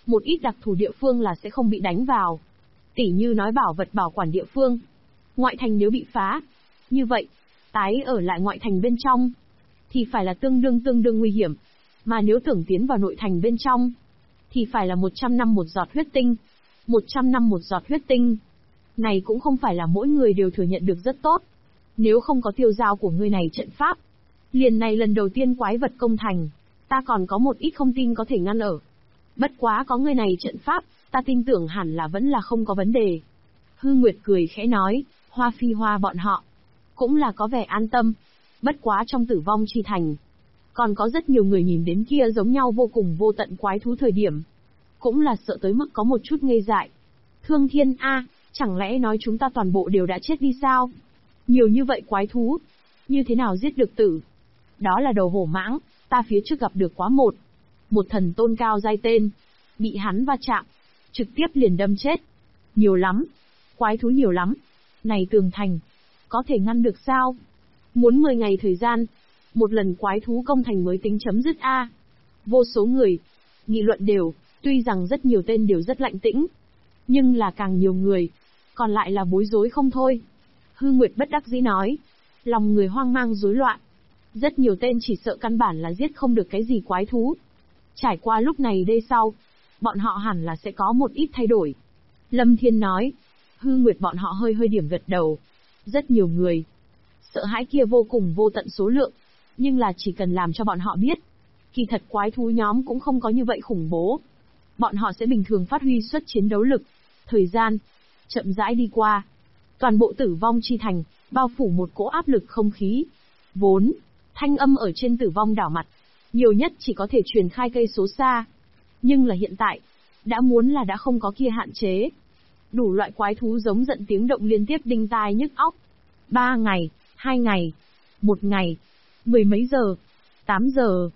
Một ít đặc thù địa phương là sẽ không bị đánh vào. Tỉ như nói bảo vật bảo quản địa phương. Ngoại thành nếu bị phá, như vậy, tái ở lại ngoại thành bên trong, thì phải là tương đương nguy hiểm. Mà nếu tưởng tiến vào nội thành bên trong, thì phải là 100 năm một giọt huyết tinh. 100 năm một giọt huyết tinh. Này cũng không phải là mỗi người đều thừa nhận được rất tốt. Nếu không có tiêu giao của ngươi này trận pháp, liền này lần đầu tiên quái vật công thành, ta còn có một ít không tin có thể ngăn ở. Bất quá có ngươi này trận pháp, ta tin tưởng hẳn là vẫn là không có vấn đề. Hư Nguyệt cười khẽ nói, Hoa Phi Hoa bọn họ cũng là có vẻ an tâm. Bất quá trong Tử Vong Chi Thành, còn có rất nhiều người nhìn đến kia giống nhau vô cùng vô tận quái thú thời điểm, cũng là sợ tới mức có một chút ngây dại. Thương Thiên A, chẳng lẽ nói chúng ta toàn bộ đều đã chết đi sao? Nhiều như vậy quái thú, như thế nào giết được tử? Đó là đầu hổ mãng, ta phía trước gặp được quá một thần tôn cao giai tên, bị hắn va chạm, trực tiếp liền đâm chết. Nhiều lắm, quái thú nhiều lắm. Này tường thành, có thể ngăn được sao? Muốn 10 ngày thời gian, một lần quái thú công thành mới tính chấm dứt a. Vô số người nghị luận đều, tuy rằng rất nhiều tên đều rất lạnh tĩnh, nhưng là càng nhiều người, còn lại là bối rối không thôi. Hư Nguyệt bất đắc dĩ nói, lòng người hoang mang rối loạn. Rất nhiều tên chỉ sợ căn bản là giết không được cái gì quái thú. Trải qua lúc này đây sau, bọn họ hẳn là sẽ có một ít thay đổi. Lâm Thiên nói, Hư Nguyệt bọn họ hơi điểm gật đầu. Rất nhiều người sợ hãi kia vô cùng vô tận số lượng, nhưng là chỉ cần làm cho bọn họ biết, kỳ thật quái thú nhóm cũng không có như vậy khủng bố. Bọn họ sẽ bình thường phát huy suất chiến đấu lực. Thời gian chậm rãi đi qua, toàn bộ Tử Vong Chi Thành bao phủ một cỗ áp lực không khí. Vốn thanh âm ở trên Tử Vong đảo mặt, nhiều nhất chỉ có thể truyền khai cây số xa, nhưng là hiện tại, đã không có kia hạn chế. Đủ loại quái thú giống giận tiếng động liên tiếp đinh tai nhức óc. 3 ngày, 2 ngày, 1 ngày, 10 mấy giờ, 8 giờ,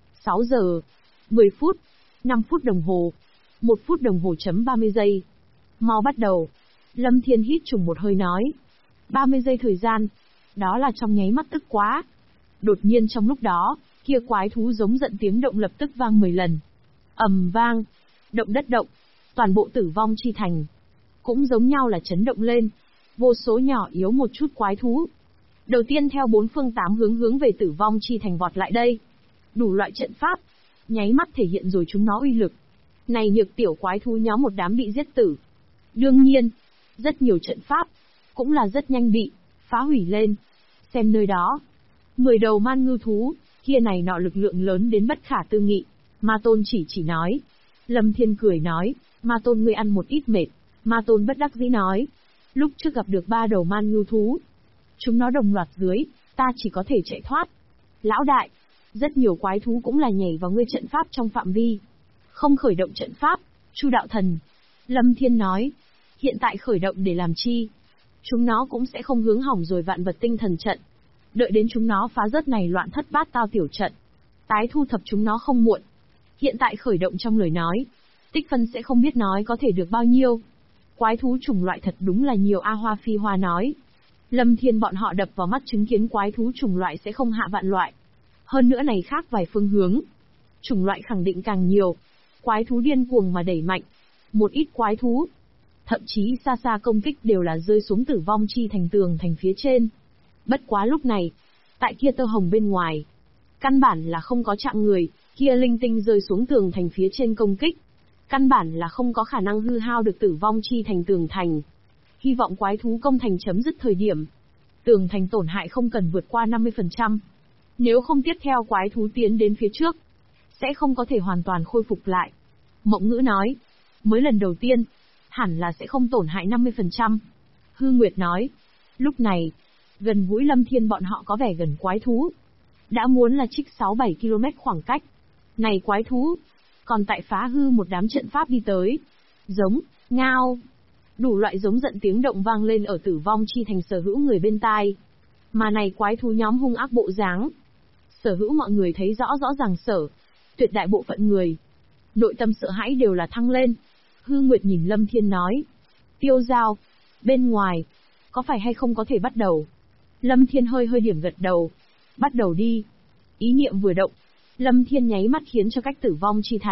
6 giờ, 10 phút, 5 phút đồng hồ, 1 phút đồng hồ chấm 30 giây. Mau bắt đầu. Lâm Thiên hít trùng một hơi nói. 30 giây thời gian, đó là trong nháy mắt tức quá. Đột nhiên trong lúc đó, kia quái thú giống giận tiếng động lập tức vang 10 lần. Ầm vang, động đất động, toàn bộ Tử Vong Chi Thành cũng giống nhau là chấn động lên. Vô số nhỏ yếu một chút quái thú, đầu tiên theo 4 phương 8 hướng về Tử Vong Chi Thành vọt lại đây. Đủ loại trận pháp, nháy mắt thể hiện rồi chúng nó uy lực. Này nhược tiểu quái thú nhóm một đám bị giết tử. Đương nhiên, rất nhiều trận pháp cũng là rất nhanh bị phá hủy lên. Xem nơi đó, 10 đầu man ngư thú, kia này nọ lực lượng lớn đến bất khả tư nghị. Ma Tôn chỉ nói. Lâm Thiên cười nói, Ma Tôn ngươi ăn một ít mệt. Ma Tôn bất đắc dĩ nói, lúc trước gặp được 3 đầu man ngư thú, chúng nó đồng loạt dưới, ta chỉ có thể chạy thoát. Lão đại, rất nhiều quái thú cũng là nhảy vào ngươi trận pháp trong phạm vi, không khởi động trận pháp. Chu đạo thần, Lâm Thiên nói, hiện tại khởi động để làm chi? Chúng nó cũng sẽ không hướng hỏng rồi vạn vật tinh thần trận. Đợi đến chúng nó phá rớt này loạn thất bát tao tiểu trận, tái thu thập chúng nó không muộn. Hiện tại khởi động trong lời nói, tích phân sẽ không biết nói có thể được bao nhiêu. Quái thú chủng loại thật đúng là nhiều a. Hoa Phi Hoa nói. Lâm Thiên bọn họ đập vào mắt chứng kiến quái thú chủng loại sẽ không hạ vạn loại. Hơn nữa này khác vài phương hướng, chủng loại khẳng định càng nhiều. Quái thú điên cuồng mà đẩy mạnh. Một ít quái thú, thậm chí xa xa công kích đều là rơi xuống Tử Vong Chi Thành tường thành phía trên. Bất quá lúc này, tại kia tơ hồng bên ngoài, căn bản là không có chạm người, kia linh tinh rơi xuống tường thành phía trên công kích. Căn bản là không có khả năng hư hao được Tử Vong Chi Thành tường thành. Hy vọng quái thú công thành chấm dứt thời điểm, tường thành tổn hại không cần vượt qua 50%. Nếu không tiếp theo quái thú tiến đến phía trước, sẽ không có thể hoàn toàn khôi phục lại. Mộng Ngữ nói, mới lần đầu tiên, hẳn là sẽ không tổn hại 50%. Hư Nguyệt nói, lúc này, gần gũi Lâm Thiên bọn họ có vẻ gần quái thú. Đã muốn là trích 6-7 km khoảng cách. Này quái thú, còn tại phá hư một đám trận pháp đi tới. Giống, ngao. Đủ loại giống giận tiếng động vang lên ở Tử Vong Chi Thành sở hữu người bên tai. Mà này quái thú nhóm hung ác bộ dáng, sở hữu mọi người thấy rõ ràng sở. Tuyệt đại bộ phận người, nội tâm sợ hãi đều là thăng lên. Hư Nguyệt nhìn Lâm Thiên nói, Tiêu Giao, bên ngoài, có phải hay không có thể bắt đầu? Lâm Thiên hơi điểm gật đầu. Bắt đầu đi. Ý niệm vừa động, Lâm Thiên nháy mắt khiến cho cách Tử Vong Chi Thành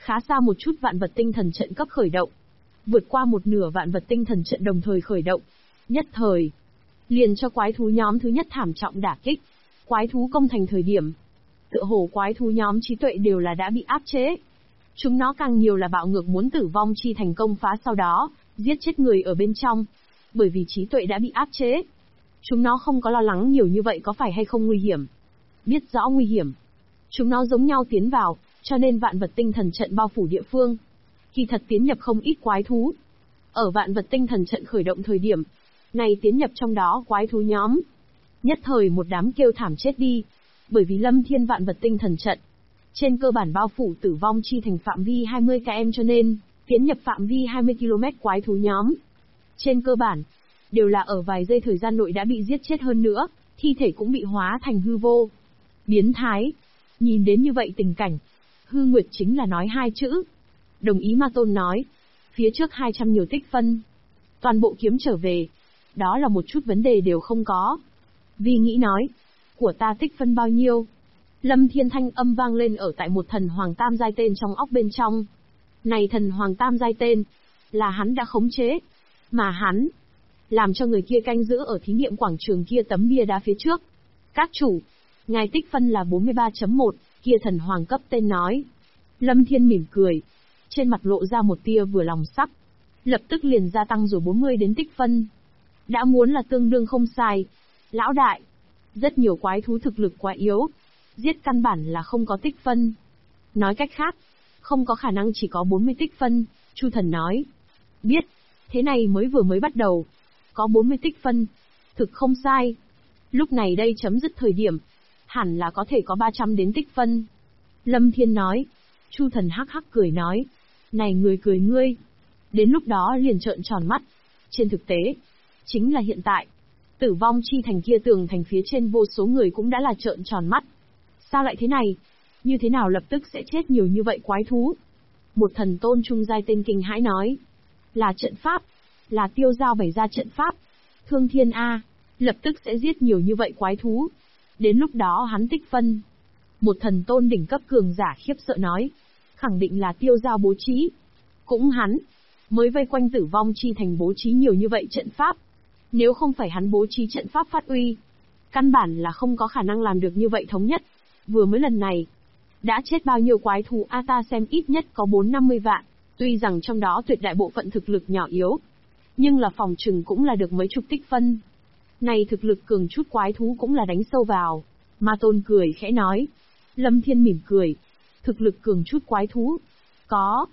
Khá xa một chút vạn vật tinh thần trận cấp khởi động. Vượt qua một nửa vạn vật tinh thần trận đồng thời khởi động. Nhất thời, liền cho quái thú nhóm thứ nhất thảm trọng đả kích. Quái thú công thành thời điểm, tựa hồ quái thú nhóm trí tuệ đều là đã bị áp chế. Chúng nó càng nhiều là bạo ngược muốn tử vong chi thành công phá sau đó, giết chết người ở bên trong. Bởi vì trí tuệ đã bị áp chế. Chúng nó không có lo lắng nhiều như vậy có phải hay không nguy hiểm. Biết rõ nguy hiểm. Chúng nó giống nhau tiến vào, cho nên vạn vật tinh thần trận bao phủ địa phương. Kỳ thật tiến nhập không ít quái thú. Ở vạn vật tinh thần trận khởi động thời điểm, này tiến nhập trong đó quái thú nhóm. Nhất thời một đám kêu thảm chết đi. Bởi vì Lâm Thiên vạn vật tinh thần trận, trên cơ bản bao phủ tử vong chi thành phạm vi 20 km cho nên, tiến nhập phạm vi 20 km quái thú nhóm. Trên cơ bản, đều là ở vài giây thời gian nội đã bị giết chết hơn nữa, thi thể cũng bị hóa thành hư vô. Biến thái. Nhìn đến như vậy tình cảnh, Hư Nguyệt chính là nói hai chữ. Đồng ý Ma Tôn nói. Phía trước 200 nhiều tích phân. Toàn bộ kiếm trở về. Đó là một chút vấn đề đều không có. Vi nghĩ nói. Của ta tích phân bao nhiêu? Lâm Thiên thanh âm vang lên ở tại một thần hoàng tam giai tên trong óc bên trong. Này thần hoàng tam giai tên, là hắn đã khống chế. Mà hắn, làm cho người kia canh giữ ở thí nghiệm quảng trường kia tấm bia đá phía trước. Các chủ, ngài tích phân là 43.1, kia thần hoàng cấp tên nói. Lâm Thiên mỉm cười, trên mặt lộ ra một tia vừa lòng sắc. Lập tức liền gia tăng rồi 40 đến tích phân. Đã muốn là tương đương không sai. Lão đại, rất nhiều quái thú thực lực quá yếu. Giết căn bản là không có tích phân. Nói cách khác, không có khả năng chỉ có 40 tích phân, Chu Thần nói. Biết, thế này vừa mới bắt đầu. Có 40 tích phân. Thực không sai. Lúc này đây chấm dứt thời điểm. Hẳn là có thể có 300 đến tích phân. Lâm Thiên nói. Chu Thần hắc hắc cười nói. Này người cười ngươi. Đến lúc đó liền trợn tròn mắt. Trên thực tế, chính là hiện tại. Tử vong chi thành kia tường thành phía trên vô số người cũng đã là trợn tròn mắt. Sao lại thế này? Như thế nào lập tức sẽ chết nhiều như vậy quái thú? Một thần tôn trung giai tên kinh hãi nói. Là trận pháp. Là Tiêu Giao bày ra trận pháp. Thương Thiên A. Lập tức sẽ giết nhiều như vậy quái thú. Đến lúc đó hắn tích phân. Một thần tôn đỉnh cấp cường giả khiếp sợ nói. Khẳng định là Tiêu Giao bố trí. Cũng hắn. Mới vây quanh tử vong chi thành bố trí nhiều như vậy trận pháp. Nếu không phải hắn bố trí trận pháp phát uy, căn bản là không có khả năng làm được như vậy thống nhất. Vừa mới lần này, đã chết bao nhiêu quái thú a ta xem ít nhất có 4-50 vạn, tuy rằng trong đó tuyệt đại bộ phận thực lực nhỏ yếu, nhưng là phòng trừng cũng là được mấy chục tích phân. Này thực lực cường chút quái thú cũng là đánh sâu vào. Ma Tôn cười khẽ nói. Lâm Thiên mỉm cười. Thực lực cường chút quái thú. Có.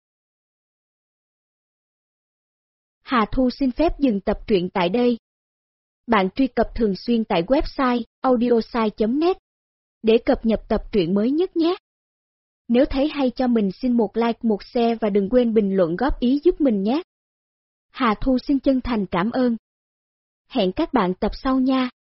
Hà Thu xin phép dừng tập truyện tại đây. Bạn truy cập thường xuyên tại website audiosai.net để cập nhật tập truyện mới nhất nhé. Nếu thấy hay cho mình xin một like, một share và đừng quên bình luận góp ý giúp mình nhé. Hà Thu xin chân thành cảm ơn. Hẹn các bạn tập sau nha.